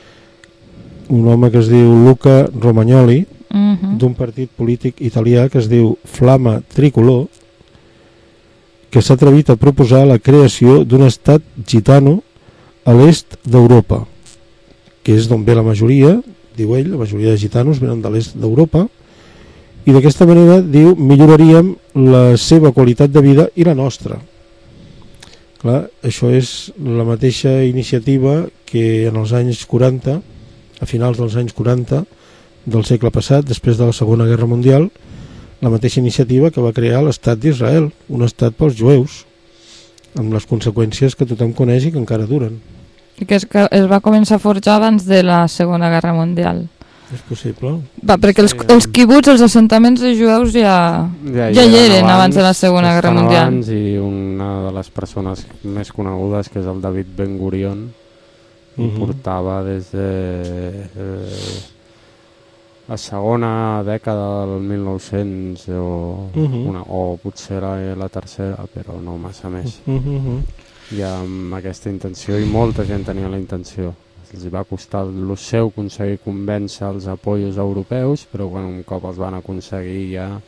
Speaker 9: un home que es diu Luca Romagnoli,
Speaker 8: Mhm.
Speaker 9: d'un partit polític italià que es diu Flama Tricolor, que s'ha atrevit a proposar la creació d'un estat gitano a l'est d'Europa, que és d'on ve la majoria, diu ell, la majoria de gitanos venen de l'est d'Europa, i d'aquesta manera, diu, milloraríem la seva qualitat de vida i la nostra. Clar, això és la mateixa iniciativa que en els anys quaranta, a finals dels anys quaranta del segle passat, després de la Segona Guerra Mundial, la mateixa iniciativa que va crear l'estat d'Israel, un estat pels jueus, amb les conseqüències que tothom coneix i que encara duren.
Speaker 8: I que es, que es va començar a forjar abans de la Segona Guerra Mundial.
Speaker 9: És possible.
Speaker 8: Va, perquè els, els quibuts, els assentaments de jueus ja, ja, ja hi eren abans, abans de la Segona Guerra Mundial.
Speaker 2: Abans, i una de les persones més conegudes, que és el David Ben Gurion, uh -huh. portava des de eh, la segona dècada del mil nou-cents o, uh -huh. una, o potser la, la tercera, però no massa més. Uh -huh. Ja amb aquesta intenció, i molta gent tenia la intenció. Els va costar el seu aconseguir convèncer els apoyos europeus, però quan un cop els van aconseguir ja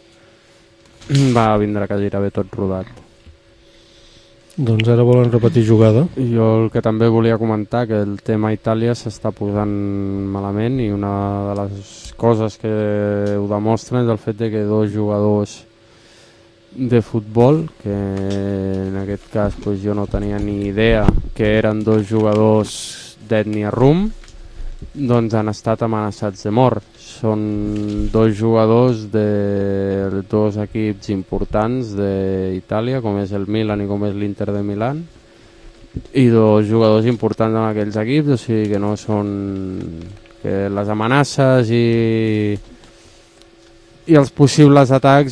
Speaker 2: va vindre gairebé tot rodat.
Speaker 9: Doncs ara volen repetir jugada.
Speaker 2: Jo el que també volia comentar, que el tema Itàlia s'està posant malament, i una de les coses que ho demostren és el fet de que dos jugadors de futbol, que en aquest cas pues, jo no tenia ni idea que eren dos jugadors d'ètnia rum, doncs han estat amenaçats de mort. Són dos jugadors de dos equips importants d'Itàlia, com és el Milan i com és l'Inter de Milán, i dos jugadors importants en aquells equips, o sigui que no són... que les amenaces i i els possibles atacs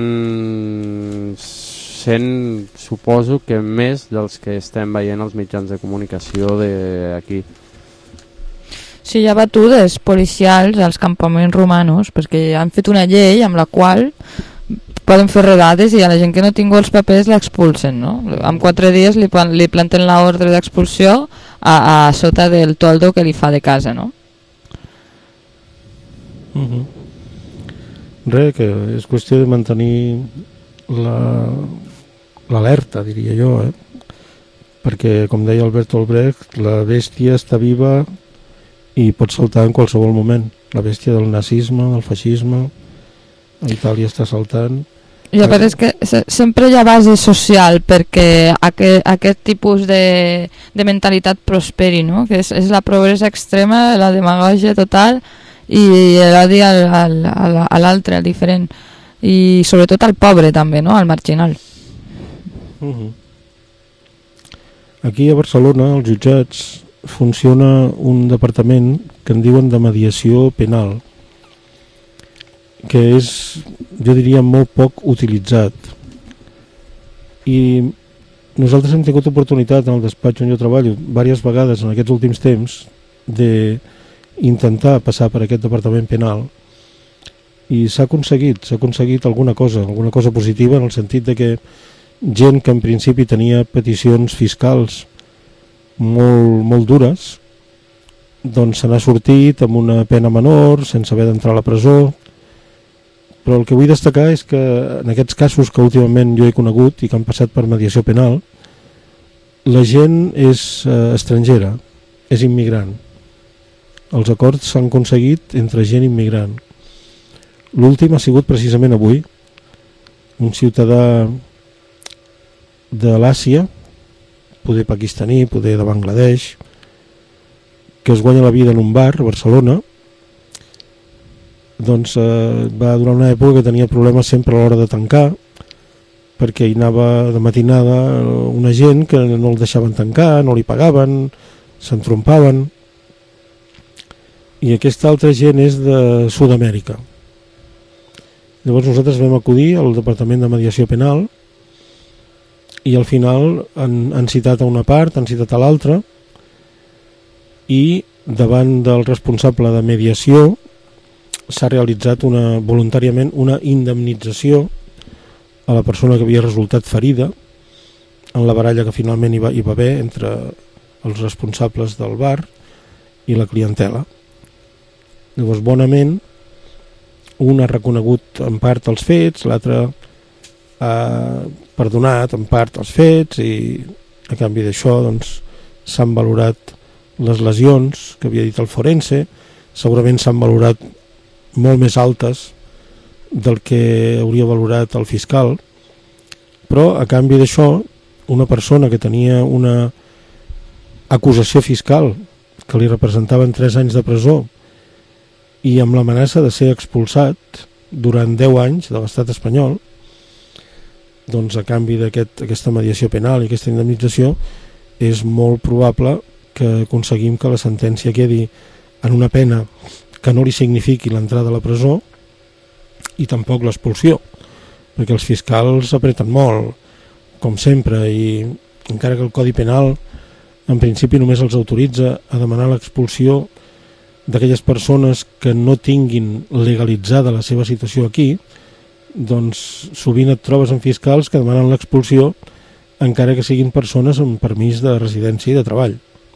Speaker 2: estan sent, suposo que més dels que estem veient als mitjans de comunicació d'aquí.
Speaker 8: Sí, hi ha batudes policials als campaments romanos, perquè han fet una llei amb la qual poden fer redades i a la gent que no tingui els papers l'expulsen, no? En quatre dies li, li planten l'ordre d'expulsió a, a sota del toldo que li fa de casa, no?
Speaker 9: Uh -huh. Res, que és qüestió de mantenir l'alerta, la, diria jo, eh? Perquè, com deia Albert Olbrecht, la bèstia està viva i pot saltar en qualsevol moment. La bèstia del nazisme, del feixisme, a Itàlia està saltant.
Speaker 8: I a part és que sempre hi ha base social perquè aquest, aquest tipus de, de mentalitat prosperi, no? Que és, és la pobresa extrema, la demagògia total i l'odi a l'altre, al diferent, i sobretot al pobre també, no? Al marginal.
Speaker 9: Uh-huh. Aquí a Barcelona, als jutjats, funciona un departament que en diuen de mediació penal, que és, jo diria, molt poc utilitzat. I nosaltres hem tingut oportunitat en el despatx on jo treballo diverses vegades en aquests últims temps de intentar passar per aquest departament penal, i s'ha aconseguit, s'ha aconseguit alguna cosa, alguna cosa positiva, en el sentit de que gent que en principi tenia peticions fiscals molt, molt dures, doncs se n'ha sortit amb una pena menor, sense haver d'entrar a la presó. Però el que vull destacar és que en aquests casos que últimament jo he conegut i que han passat per mediació penal, la gent és eh, estrangera, és immigrant. Els acords s'han aconseguit entre gent immigrant. L'últim ha sigut precisament avui, un ciutadà de l'Àsia, poder pakistaní, poder de Bangladesh, que es guanya la vida en un bar a Barcelona, doncs eh, va durar una època que tenia problemes sempre a l'hora de tancar, perquè hi anava de matinada una gent que no el deixaven tancar, no li pagaven, s'entrompaven, i aquesta altra gent és de Sud-amèrica. Llavors nosaltres vam acudir al Departament de Mediació Penal i al final han, han citat a una part, han citat a l'altra, i davant del responsable de mediació s'ha realitzat una, voluntàriament una indemnització a la persona que havia resultat ferida en la baralla que finalment hi va, hi va haver entre els responsables del bar i la clientela. Llavors, bonament, un ha reconegut en part els fets, l'altre ha perdonat en part els fets, i a canvi d'això doncs, s'han valorat les lesions que havia dit el forense. Segurament s'han valorat molt més altes del que hauria valorat el fiscal, però a canvi d'això una persona que tenia una acusació fiscal que li representaven tres anys de presó i amb l'amenaça de ser expulsat durant deu anys de l'estat espanyol, doncs a canvi d'aquesta mediació penal i aquesta indemnització és molt probable que aconseguim que la sentència quedi en una pena que no li signifiqui l'entrada a la presó i tampoc l'expulsió, perquè els fiscals apreten molt, com sempre, i encara que el Codi Penal en principi només els autoritza a demanar l'expulsió d'aquelles persones que no tinguin legalitzada la seva situació aquí, doncs sovint et trobes amb fiscals que demanen l'expulsió encara que siguin persones amb permís de residència i de treball,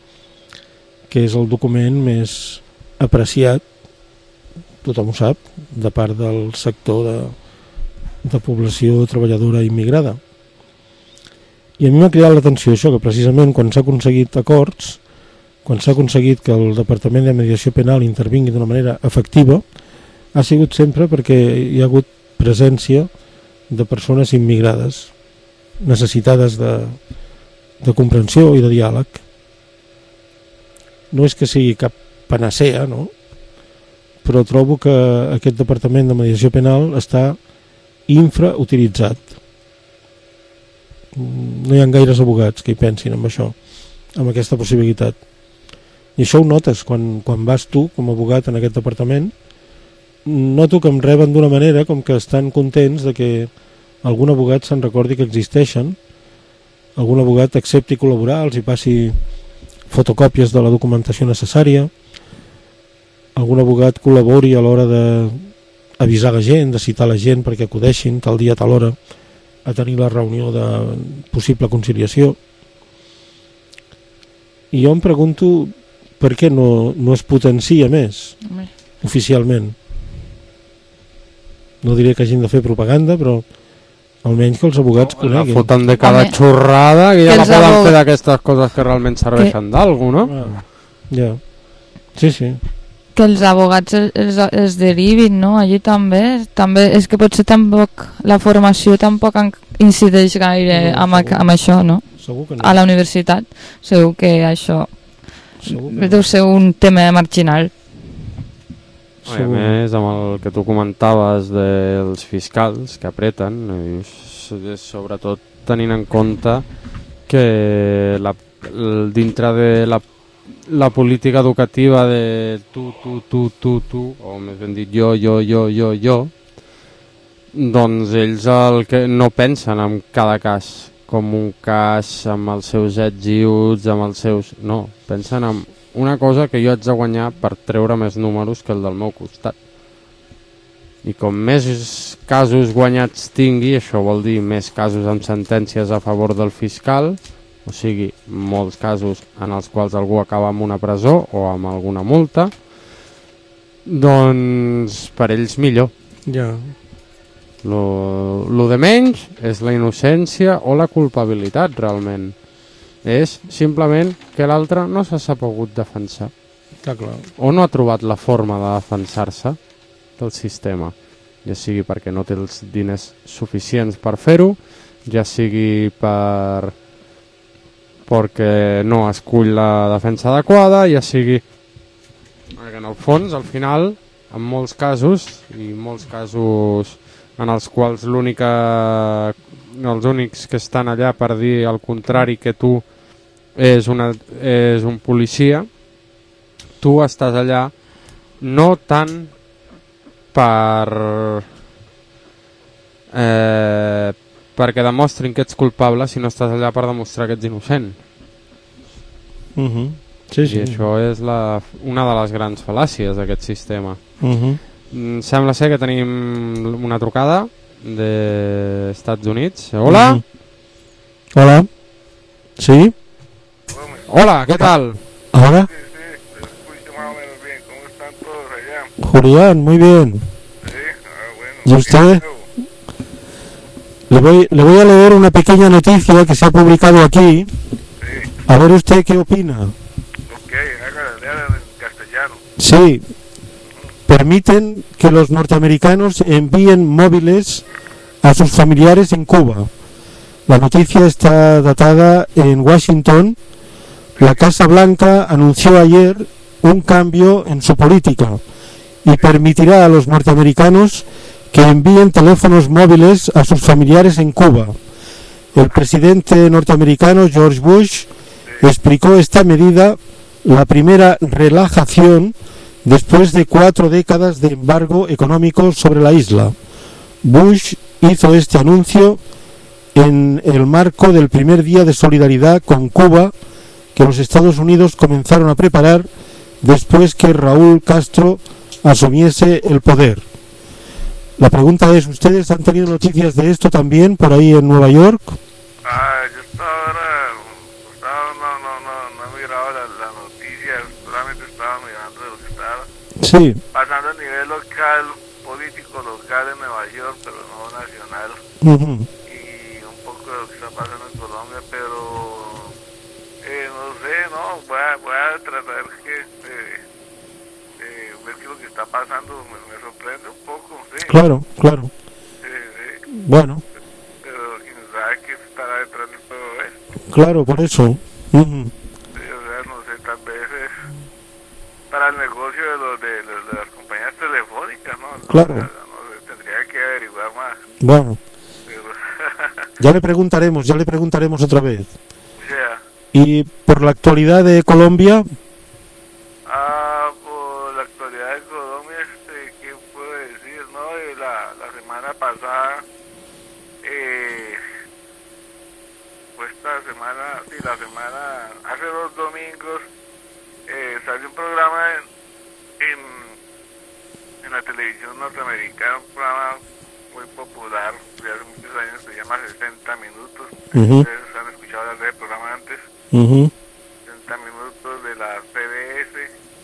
Speaker 9: que és el document més apreciat, tothom ho sap, de part del sector de, de població treballadora immigrada. I a mi m'ha cridat l'atenció això, que precisament quan s'ha aconseguit acords, quan s'ha aconseguit que el Departament de Mediació Penal intervingui d'una manera efectiva, ha sigut sempre perquè hi ha hagut presència de persones immigrades necessitades de, de comprensió i de diàleg. No és que sigui cap panacea, no? Però trobo que aquest Departament de Mediació Penal està infrautilitzat. No hi ha gaires abogats que hi pensin en això, amb aquesta possibilitat. I això ho notes quan, quan vas tu com a abogat en aquest departament. Noto que em reben d'una manera com que estan contents de que algun abogat se'n recordi que existeixen, algun abogat accepti col·laborar, els hi passi fotocòpies de la documentació necessària, algun abogat col·labori a l'hora d'avisar la gent, de citar la gent perquè acudeixin tal dia, tal hora a tenir la reunió de possible conciliació. I jo em pregunto per què no, no es potencia més oficialment. No diré que hagin de fer propaganda, però almenys que els abogats no, coneguin.
Speaker 2: La foten de cada Home, xorrada que ja la poden abog... fer d'aquestes coses que realment serveixen que... d'alguna, no?
Speaker 9: Ah, ja. Sí, sí.
Speaker 8: Que els abogats els, els derivin, no? Allí també, també és que potser tampoc la formació tampoc incideix gaire no, amb, a, amb això, no?
Speaker 9: Segur que no.
Speaker 8: A la universitat segur que això segur que deu ser un tema marginal.
Speaker 2: A més, amb el que tu comentaves dels fiscals que apreten, sobretot tenint en compte que la, dintre de la la política educativa de tu, tu, tu, tu, tu, o més ben dit jo, jo, jo, jo, jo, doncs ells el que no pensen en cada cas com un cas amb els seus ets i uts, amb els seus... No, pensen en una cosa que jo haig de guanyar per treure més números que el del meu costat. I com més casos guanyats tingui, això vol dir més casos amb sentències a favor del fiscal, o sigui, molts casos en els quals algú acaba amb una presó o amb alguna multa, doncs per ells millor.
Speaker 9: Ja.
Speaker 2: Lo, lo de menys és la innocència o la culpabilitat, realment. És simplement que l'altre no s'ha pogut defensar.
Speaker 9: Clar, clar.
Speaker 2: O no ha trobat la forma de defensar-se del sistema, ja sigui perquè no té els diners suficients per fer-ho, ja sigui per... perquè no escull la defensa adequada, ja sigui perquè en el fons, al final, en molts casos, i molts casos en els quals l'única els únics que estan allà per dir el contrari que tu és, una, és un policia, tu estàs allà no tant per eh, perquè demostrin que ets culpable si no estàs allà per demostrar que ets innocent.
Speaker 9: Uh-huh. Sí, sí.
Speaker 2: I això és la, una de les grans fal·làcies d'aquest sistema.
Speaker 9: Uh-huh.
Speaker 2: Mm, sembla ser que tenim una trucada de Estats Units. Hola?
Speaker 9: Uh-huh. Hola. ¿Sí?
Speaker 2: Hola, ¿qué tal?
Speaker 9: ¿Ahora?
Speaker 11: Sí, sí, lo escucho más o menos bien. ¿Cómo están todos allá?
Speaker 9: Julián, muy bien.
Speaker 11: Sí, ah, bueno.
Speaker 9: ¿Y usted? Le voy, le voy a leer una pequeña noticia que se ha publicado aquí.
Speaker 11: Sí.
Speaker 9: A ver usted qué opina.
Speaker 11: Ok, hágale, hágale en castellano.
Speaker 9: Sí. Permiten que los norteamericanos envíen móviles a sus familiares en Cuba. La noticia está datada en Washington. La Casa Blanca anunció ayer un cambio en su política y permitirá a los norteamericanos que envíen teléfonos móviles a sus familiares en Cuba. El presidente norteamericano George Bush explicó esta medida, la primera relajación después de cuatro décadas de embargo económico sobre la isla. Bush hizo este anuncio en el marco del primer día de solidaridad con Cuba que los Estados Unidos comenzaron a preparar después que Raúl Castro asumiese el poder. La pregunta es, ¿ustedes han tenido noticias de esto también por ahí en Nueva York?
Speaker 11: Ah, yo estaba ahora, estaba, no, no, no, no he mirado la, la noticia, solamente estaba mirando lo que estaba
Speaker 9: Sí.
Speaker 11: pasando a nivel local, político local en Nueva York, pero no nacional,
Speaker 9: Uh-huh.
Speaker 11: y un poco de lo que está pasando en Colombia, pero eh, no sé, no, voy a, voy a tratar que, eh, eh, ver qué es lo que está pasando, me, me sorprende un poco, sí.
Speaker 9: Claro, claro.
Speaker 11: Sí, sí.
Speaker 9: Bueno,
Speaker 11: Pero quién sabe qué estará detrás de todo esto.
Speaker 9: claro, por eso. Uh-huh.
Speaker 11: Sí, o sea, no sé, tal vez es para el negocio de, los, de, de, de las compañías telefónicas, ¿no?
Speaker 9: Claro.
Speaker 11: O sea, no sé, tendría que averiguar más.
Speaker 9: Bueno,
Speaker 11: Pero,
Speaker 9: ya le preguntaremos, ya le preguntaremos otra vez.
Speaker 11: o sea,
Speaker 9: Y por la actualidad de Colombia,
Speaker 11: ah, por la actualidad de Colombia, este, ¿qué puedo decir? No, Eh, la, la semana pasada, eh, pues esta semana, sí, la semana, hace dos domingos, eh, salió un programa en, en, en la televisión norteamericana, un programa muy popular de hace muchos años, se llama sesenta minutos.
Speaker 9: Ujú.
Speaker 11: Ustedes han escuchado hablar de ese programa antes.
Speaker 9: uh-huh.
Speaker 11: sesenta minutos de la C B S,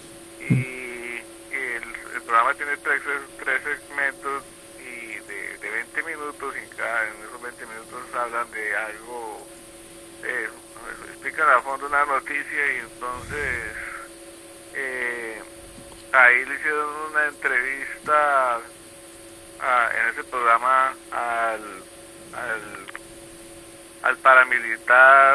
Speaker 11: y el, el programa tiene tres, tres segmentos y de, de veinte minutos, y cada, en esos veinte minutos hablan de algo, eh, explican a fondo una noticia, y entonces eh, ahí le hicieron una entrevista a, en ese programa al, al, al paramilitar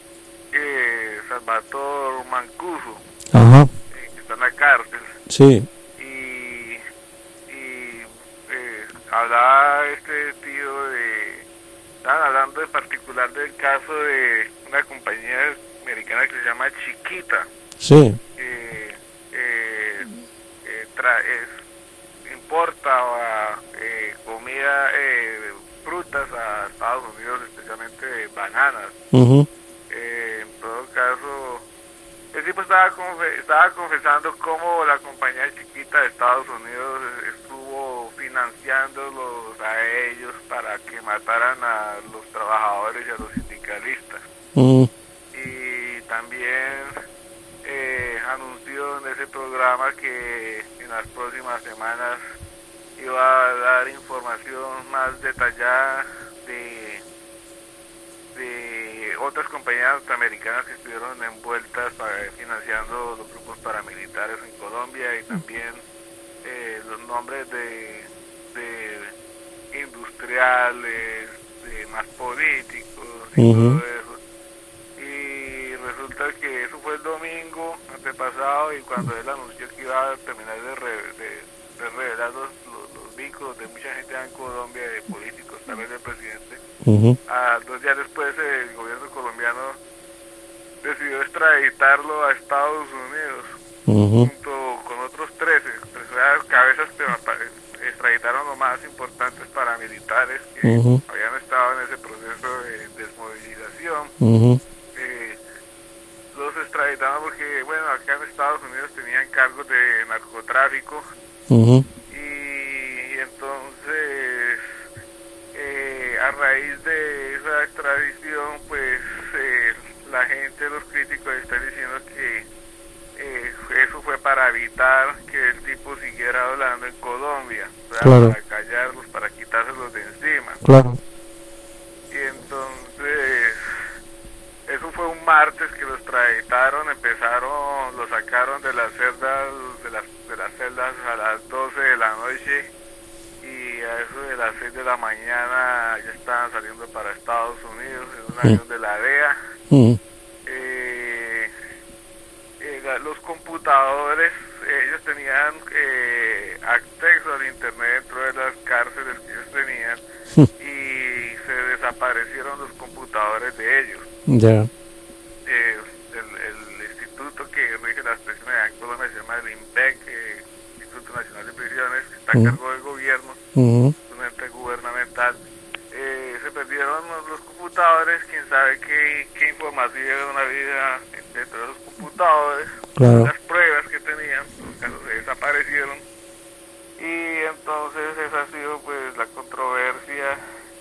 Speaker 11: eh, Salvatore Mancuso,
Speaker 9: Ajá,
Speaker 11: eh, que está en la cárcel,
Speaker 9: sí.
Speaker 11: y, y eh, hablaba este tío de, estaban hablando en particular del caso de una compañía americana que se llama Chiquita,
Speaker 9: Sí.
Speaker 11: eh, eh, eh, tra es, importa eh, comida, eh, frutas a Estados Unidos, especialmente bananas.
Speaker 9: Uh-huh.
Speaker 11: Eh, en todo caso, el tipo estaba, confe estaba confesando cómo la compañía chiquita de Estados Unidos estuvo financiándolos a ellos para que mataran a los trabajadores y a los sindicalistas.
Speaker 9: Uh-huh.
Speaker 11: Y también eh, anunció en ese programa que en las próximas semanas iba a dar información más detallada de, de otras compañías norteamericanas que estuvieron envueltas para, financiando los grupos paramilitares en Colombia, y también eh, los nombres de, de industriales, de más políticos y
Speaker 9: Uh-huh.
Speaker 11: todo eso. Y resulta que eso fue el domingo antepasado, y cuando él anunció que iba a terminar de, re, de, de revelar los, los, los vínculos de mucha gente en Colombia, de políticos, tal vez del presidente,
Speaker 9: Uh-huh.
Speaker 11: a dos días después el gobierno colombiano decidió extraditarlo a Estados Unidos,
Speaker 9: Uh-huh.
Speaker 11: junto con otros trece, trece cabezas extraditaron los más importantes paramilitares que
Speaker 9: Ujú.
Speaker 11: habían estado en ese proceso de desmovilización.
Speaker 9: Ujú.
Speaker 11: Eh, los extraditaron porque, bueno, acá en Estados Unidos tenían cargos de narcotráfico
Speaker 9: Ujú.
Speaker 11: y entonces eh, a raíz de esa extradición, pues eh, la gente, los críticos están diciendo que eh, eso fue para evitar que el tipo siguiera hablando en Colombia, o sea,
Speaker 9: Claro.
Speaker 11: para callarlos, para quitárselos de encima.
Speaker 9: Claro.
Speaker 11: Y entonces, eso fue un martes que los extraditaron, empezaron, lo sacaron de las celdas, de las, de las celdas a las doce de la noche, y a eso de las seis de la mañana ya estaban saliendo para Estados Unidos en un avión de la D E A.
Speaker 9: Ujú.
Speaker 11: Eh, eh, la- los computadores, eh, ellos tenían eh, acceso al internet dentro de las cárceles que ellos tenían, y se desaparecieron los computadores de ellos.
Speaker 9: Ya.
Speaker 11: Eh, el, el instituto que rige las prisiones en Colombia se llama el INPEC, eh, Instituto Nacional de Prisiones, que está a
Speaker 9: Ujú.
Speaker 11: cargo del gobierno,
Speaker 9: Ujú.
Speaker 11: es un ente gubernamental. Eh, se perdieron los computadores, quién sabe qué, qué información había dentro de los computadores,
Speaker 9: Claro.
Speaker 11: las pruebas que tenían, los casos se desaparecieron, y entonces esa ha sido pues la controversia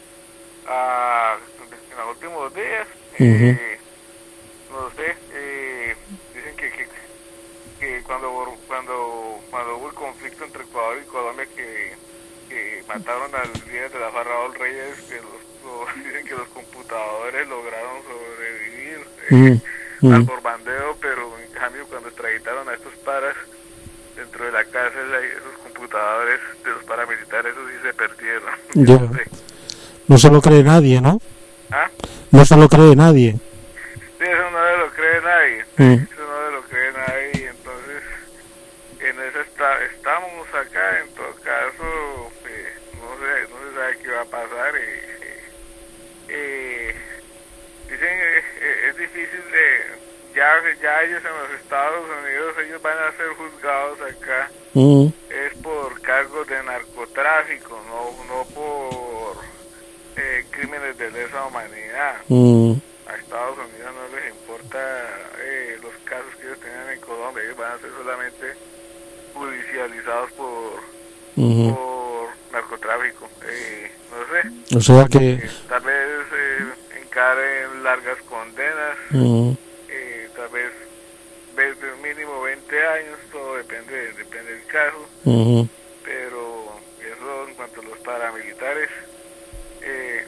Speaker 11: ah, en los últimos días. Eh, no sé, eh, dicen que, que, que cuando cuando cuando hubo el conflicto entre Ecuador y Colombia, que, que mataron al líder de la Farra Raúl Reyes, que los, los- dicen que los computadores lograron sobrevivir eh,
Speaker 9: Ujú.
Speaker 11: al
Speaker 9: Ujú.
Speaker 11: bombardeo, pero en cambio cuando extraditaron a estos paras dentro de la cárcel, ahí esos computadores de los paramilitares, esos sí se perdieron.
Speaker 9: Ya.
Speaker 11: No sé.
Speaker 9: No se lo cree nadie, ¿no?
Speaker 11: ¿Ah?
Speaker 9: No se lo cree nadie.
Speaker 11: Sí, eso no se lo cree nadie.
Speaker 9: Mm.
Speaker 11: Eso no se lo cree nadie. Y entonces, en eso está, estamos acá. En todo caso, eh, no, se, no se sabe qué va a pasar. Eh, eh, eh, dicen eh, eh, es difícil de. Ya, ya ellos en los Estados Unidos, ellos van a ser juzgados acá.
Speaker 9: Ujú.
Speaker 11: Es por cargos de narcotráfico, no, no por eh, crímenes de lesa humanidad.
Speaker 9: Ujú.
Speaker 11: A Estados Unidos no les importa eh, los casos que ellos tenían en Colombia, ellos van a ser solamente judicializados por,
Speaker 9: Ujú.
Speaker 11: por narcotráfico. Eh, no sé,
Speaker 9: O sea que...
Speaker 11: eh, tal vez eh, encaren largas condenas,
Speaker 9: Ujú.
Speaker 11: eh, tal vez desde mínimo veinte años, todo depende, depende del caso.
Speaker 9: Ujú.
Speaker 11: Pero eso en cuanto a los paramilitares. Eh,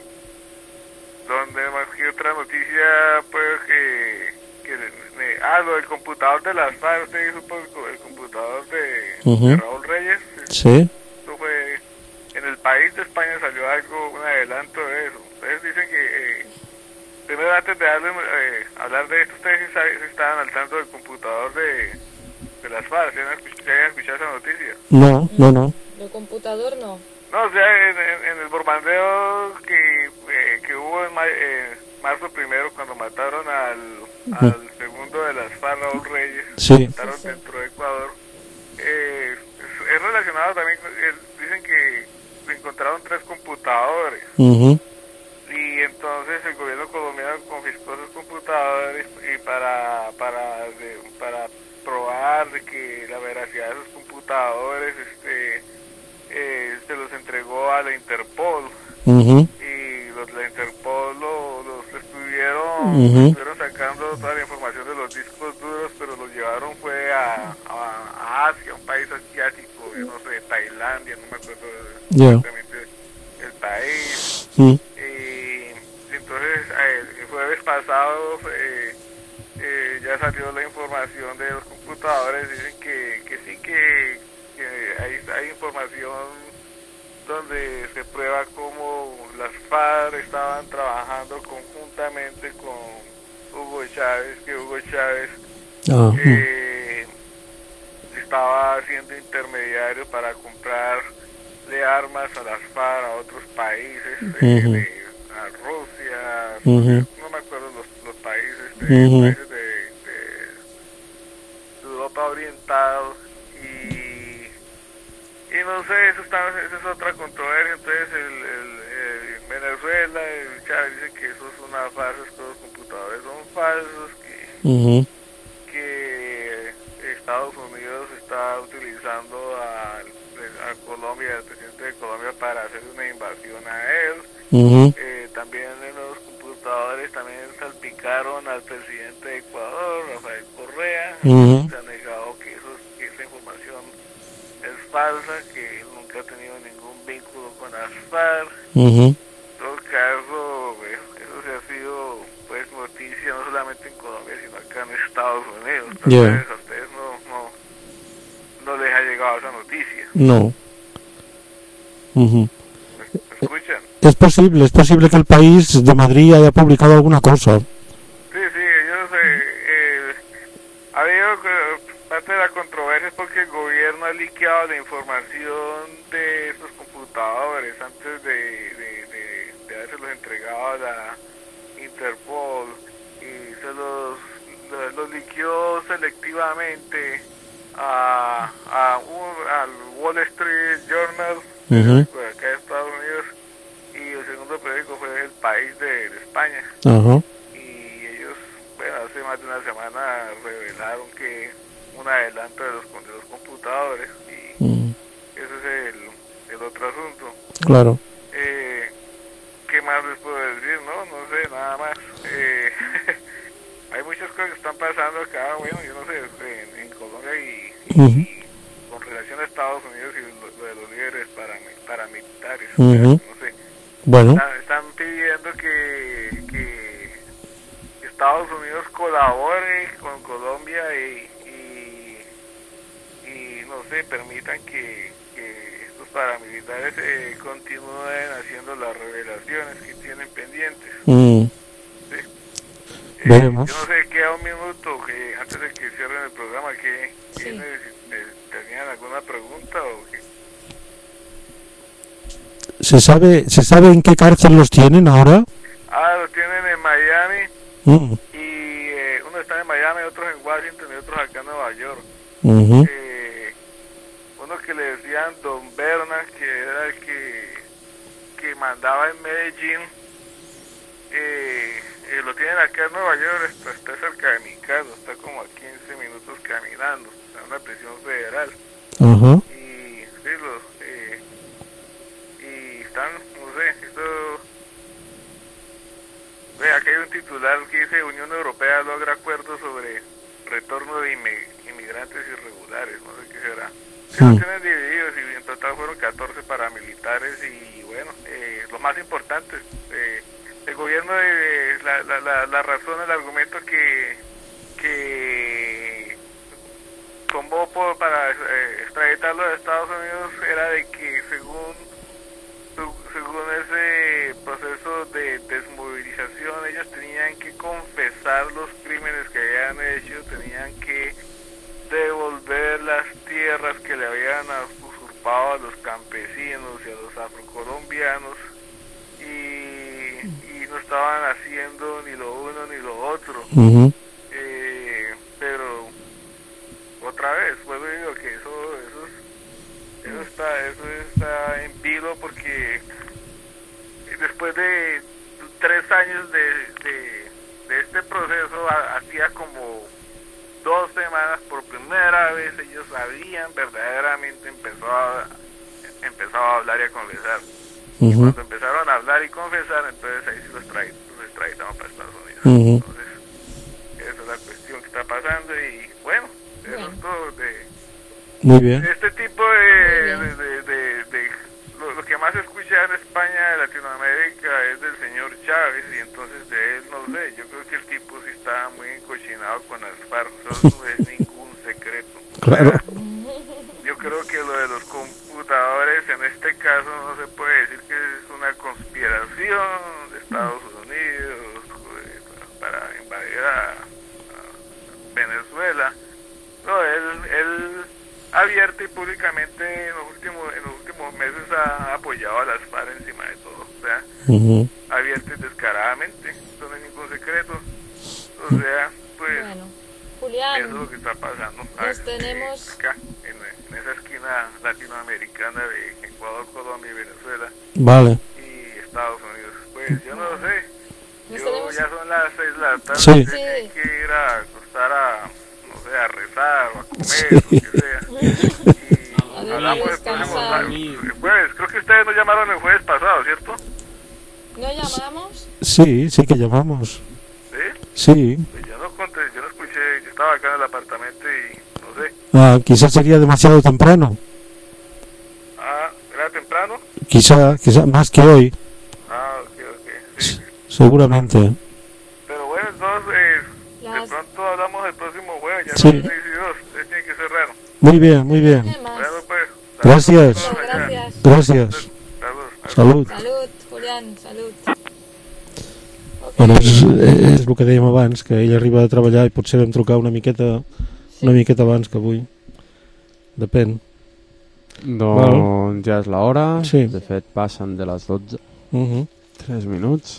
Speaker 11: donde más que otra noticia, pues que, que eh, ah, lo del computador de las FARC, usted supo el, el computador de,
Speaker 9: Ujú.
Speaker 11: de Raúl Reyes.
Speaker 9: Sí.
Speaker 11: Eso fue, en el país de España salió algo, un adelanto de eso. Ustedes dicen que, eh, primero antes de darle, eh, hablar de esto, ustedes sí saben- sí estaban al tanto del computador de, de las FARC, ¿sí han escuch- sí habían escuchado esa noticia?
Speaker 9: No, no, no.
Speaker 8: El computador no.
Speaker 11: No, o sea, en, en- en el bombardeo que, eh, que hubo en ma- eh, marzo primero, cuando mataron al, al segundo de las FARC, Raúl Reyes,
Speaker 9: Sí.
Speaker 11: mataron dentro de Ecuador, eh, es, es relacionado también, con- eh, dicen que se encontraron tres computadores,
Speaker 9: Ujú.
Speaker 11: y entonces el gobierno colombiano confiscó esos computadores y para, para, de- para probar de que la veracidad de esos computadores, este... Eh, se los entregó a la Interpol,
Speaker 9: Ujú.
Speaker 11: y los de la Interpol lo- los estuvieron,
Speaker 9: Ujú.
Speaker 11: estuvieron sacando toda la información de los discos duros, pero los llevaron fue a, a, a Asia, un país asiático, yo no sé, Tailandia, no me acuerdo
Speaker 9: Ya.
Speaker 11: exactamente el país.
Speaker 9: Mm.
Speaker 11: Y entonces eh, el jueves pasado eh, eh, ya salió la información de los computadores, dicen que, que sí que que hay, hay información donde se prueba cómo las FARC estaban trabajando conjuntamente con Hugo Chávez, que Hugo Chávez
Speaker 9: Ah,
Speaker 11: eh, estaba siendo intermediario para comprarle armas a las FARC a otros países, eh,
Speaker 9: Ujú.
Speaker 11: de, a Rusia,
Speaker 9: Ujú.
Speaker 11: no me acuerdo los, los países, de,
Speaker 9: Ujú.
Speaker 11: países de, de Europa Oriental, y, y no sé, eso, está, eso es otra controversia. Entonces el, el, el Venezuela, el Chávez dice que eso es una farsa, que los computadores son falsos, que,
Speaker 9: Uh-huh.
Speaker 11: que Estados Unidos está utilizando a, a Colombia, al presidente de Colombia, para hacer una invasión a él.
Speaker 9: Uh-huh.
Speaker 11: Eh, también en los computadores también salpicaron al presidente de Ecuador, Rafael Correa.
Speaker 9: Uh-huh.
Speaker 11: Se ha negado que, eso, que esa información es falsa, que él nunca ha tenido ningún vínculo con las FARC.
Speaker 9: Uh-huh.
Speaker 11: En todo caso, pues, eso se ha sido pues noticia no solamente en Colombia, sino acá en Estados Unidos. Entonces,
Speaker 9: Yeah.
Speaker 11: a ustedes no, no, no les ha llegado esa noticia.
Speaker 9: No. Uh-huh.
Speaker 11: ¿Me, me escuchan?
Speaker 9: Es posible, es posible que el país de Madrid haya publicado alguna cosa.
Speaker 11: Sí, sí, ellos, eh, eh, ha habido eh, parte de la controversia es porque el gobierno ha liqueado la información de estos computadores antes de, de, de, de habérselos entregado a la Interpol, y se los, los, los liqueó selectivamente a, a un, al Wall Street Journal,
Speaker 9: Uh-huh.
Speaker 11: por acá de Estados Unidos, y el segundo periódico fue El País de, de España.
Speaker 9: Ajá.
Speaker 11: Y ellos, bueno, hace más de una semana revelaron que un adelanto de los, de los computadores, y
Speaker 9: Mm.
Speaker 11: ese es el, el otro asunto.
Speaker 9: Claro.
Speaker 11: Eh, ¿Qué más les puedo decir? No, no sé, nada más. Eh, hay muchas cosas que están pasando acá, bueno, yo no sé, en, en Colombia y, y,
Speaker 9: Uh-huh.
Speaker 11: y con relación a Estados Unidos y lo, lo de los líderes param- paramilitares.
Speaker 9: Uh-huh.
Speaker 11: No sé.
Speaker 9: Bueno.
Speaker 11: Están, están pidiendo que, que Estados Unidos colabore con Colombia y, y, y no sé, permitan que, que estos paramilitares eh, continúen haciendo las revelaciones que tienen pendientes.
Speaker 9: Mm.
Speaker 11: ¿Sí? Eh,
Speaker 9: Veremos.
Speaker 11: yo no sé, queda un minuto que antes de que cierren el programa, que
Speaker 8: Sí.
Speaker 11: tenían alguna pregunta o qué.
Speaker 9: ¿Se sabe, ¿Se sabe en qué cárcel los tienen ahora?
Speaker 11: Ah, lo tienen en Miami.
Speaker 9: Mm.
Speaker 11: Y eh, uno está en Miami, otros en Washington y otros acá en Nueva York.
Speaker 9: Uh-huh.
Speaker 11: Eh, uno que le decían Don Berna, que era el que, que mandaba en Medellín, eh, eh, lo tienen acá en Nueva York, está, está cerca de mi casa, está como a quince minutos caminando, está en una prisión federal.
Speaker 9: Ajá.
Speaker 11: Y sí, los, eh, y están, no sé, esto... Ve, acá hay un titular que dice Unión Europea logra acuerdos sobre retorno de inmi- inmigrantes irregulares, no sé qué será. Sí,
Speaker 9: Hmm.
Speaker 11: los tienen divididos y en total fueron catorce paramilitares y bueno, eh, lo más importante, eh, el gobierno de la, la, la, la razón, el argumento que, que tomó por, para eh, extraditarlo de Estados Unidos era de que según según ese proceso de desmovilización ellos tenían que confesar los crímenes que habían hecho, tenían que devolver las tierras que le habían usurpado a los campesinos y a los afrocolombianos y, y no estaban haciendo ni lo uno ni lo otro.
Speaker 9: Uh-huh.
Speaker 11: eh, pero otra vez vuelvo y digo que eso eso es Eso está, eso está en vilo porque después de tres años de, de, de este proceso, a, hacía como dos semanas por primera vez ellos habían verdaderamente empezado a, empezado a hablar y a confesar.
Speaker 9: Uh-huh.
Speaker 11: Y cuando empezaron a hablar y confesar, entonces ahí sí los, trae, los extraditaron para Estados Unidos.
Speaker 9: Uh-huh.
Speaker 11: Entonces, esa es la cuestión que está pasando y bueno, eso
Speaker 8: Bueno.
Speaker 11: es todo de...
Speaker 9: Muy bien.
Speaker 11: Este tipo de, de, de, de, de lo, lo que más se escucha en España, de Latinoamérica, es del señor Chávez y entonces de él no sé, yo creo que el tipo sí está muy encochinado con las FARC, eso no es ningún secreto.
Speaker 9: Claro.
Speaker 11: Yo creo que lo de los computadores en este caso no se puede decir que es una conspiración de Estados Unidos eh, para invadir a, a Venezuela. No, él, él abierta y públicamente en los últimos en los últimos meses ha apoyado a las FARC encima de todo, o sea,
Speaker 9: Uh-huh.
Speaker 11: abierta y descaradamente, eso no es ningún secreto, o sea, pues
Speaker 8: Bueno,
Speaker 11: eso
Speaker 8: Julián,
Speaker 11: es lo que está pasando
Speaker 8: nos
Speaker 11: ah,
Speaker 8: tenemos-
Speaker 11: acá en, en esa esquina latinoamericana de Ecuador, Colombia y Venezuela.
Speaker 9: Vale.
Speaker 11: Y Estados Unidos. Pues yo no sé.
Speaker 8: Nos
Speaker 11: Yo
Speaker 8: tenemos-
Speaker 11: ya son las seis de la tarde.
Speaker 9: Sí.
Speaker 11: Usted tiene que ir a acostar a, no sé, a rezar o a comer, o lo que sea. Y hablamos el próximo
Speaker 8: descansar.
Speaker 11: el jueves. Creo que ustedes nos llamaron el jueves pasado, ¿cierto?
Speaker 8: ¿No llamamos?
Speaker 9: Sí, sí que llamamos.
Speaker 11: ¿Sí?
Speaker 9: Sí.
Speaker 11: Pues yo no conté, yo no escuché, yo estaba acá en el apartamento y no sé.
Speaker 9: Ah, quizás sería demasiado temprano.
Speaker 11: Ah, ¿era temprano?
Speaker 9: Quizá, quizá más que hoy,
Speaker 11: Ah, ok, ok. Sí.
Speaker 9: seguramente.
Speaker 11: Pero bueno, entonces, eh,
Speaker 8: Las-
Speaker 11: de pronto hablamos el próximo jueves, ya
Speaker 9: Sí.
Speaker 11: son seis y dos, ustedes tienen que ser raro.
Speaker 9: Muy bien, muy bien.
Speaker 8: ¿Qué más?
Speaker 11: Bueno, pues.
Speaker 9: Gracias.
Speaker 11: saludos allá.
Speaker 8: Gracias.
Speaker 9: Gracias.
Speaker 11: Saludos.
Speaker 9: Salut.
Speaker 8: Salut, Julián, salut. Ok.
Speaker 9: Bueno, és, és el que dèiem abans, que ell arriba a treballar i potser vam trucar una miqueta una miqueta abans que avui. Depèn.
Speaker 2: Doncs ja és l'hora.
Speaker 9: Sí.
Speaker 2: De fet, passen de les dotze.
Speaker 9: Uh -huh.
Speaker 2: tres minuts.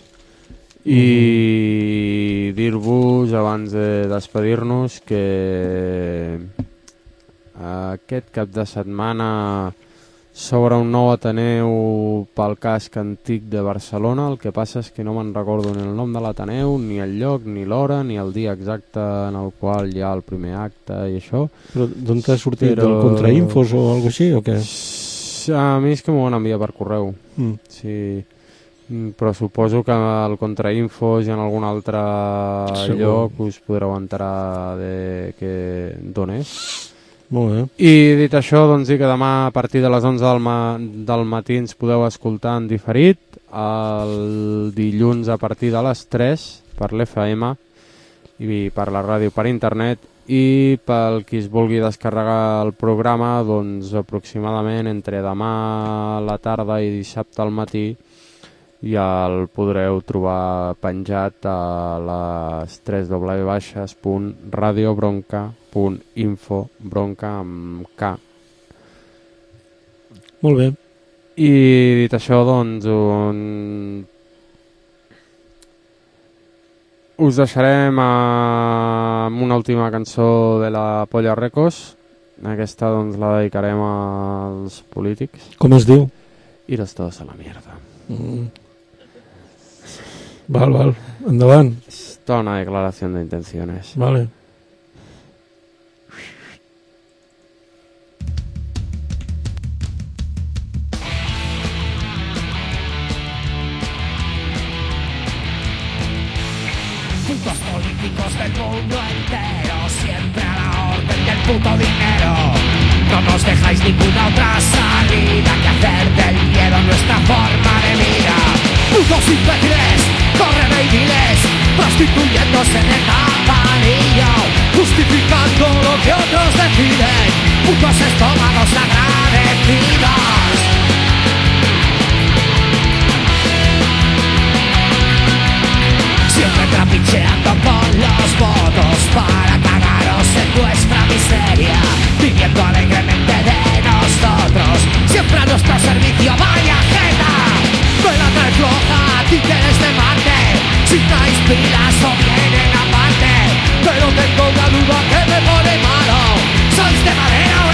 Speaker 2: I dir-vos, abans de despedir-nos, que aquest cap de setmana s'obre un nou Ateneu pel casc antic de Barcelona. El que passa és que no me'n recordo ni el nom de l'Ateneu, ni el lloc, ni l'hora, ni el dia exacte en el qual hi ha el primer acte i això.
Speaker 9: Però d'on t'ha sortit?
Speaker 2: Però-
Speaker 9: Del Contrainfos o alguna així, o què?
Speaker 2: A mi és que m'ho van enviar per correu.
Speaker 9: Mm.
Speaker 2: Sí, Mm, però suposo que al Contrainfos i en algun altre
Speaker 9: Segur.
Speaker 2: lloc us podreu enterar de que d'on és.
Speaker 9: Molt bé.
Speaker 2: I dit això, doncs dir que demà a partir de les onze del, ma del matí ens podeu escoltar en diferit, el dilluns a partir de les tres per l'F M i per la ràdio per internet, i pel qui es vulgui descarregar el programa, doncs aproximadament entre demà a la tarda i dissabte al matí ja el podreu trobar penjat a les w baixes punt radiobronca punt info, bronca amb K.
Speaker 9: Molt bé.
Speaker 2: I dit això, doncs un... us deixarem amb una última cançó de la Polla Records. Aquesta doncs la dedicarem als polítics.
Speaker 9: Com es diu?
Speaker 2: Iros todos a la mierda.
Speaker 9: Mm. Val, val. Endavant.
Speaker 2: Es toda una declaración de intenciones.
Speaker 9: Vale.
Speaker 10: Putos políticos del mundo entero, siempre a la orden del puto dinero. No nos dejáis ninguna otra salida que hacer del miedo nuestra forma de vida. Putos imbéciles, corren inútiles, prostituyéndose en el campanillo, justificando lo que otros deciden. Putos estómagos agradecidos. Siempre trapicheando con los votos para cagaros en vuestra miseria, viviendo alegremente de nosotros, siempre a nuestro servicio. Vaya jeta, me la trae floja, títeres de Marte, si traéis pilas o vienen aparte, pero tengo una duda que me pone malo. ¿Sois de madera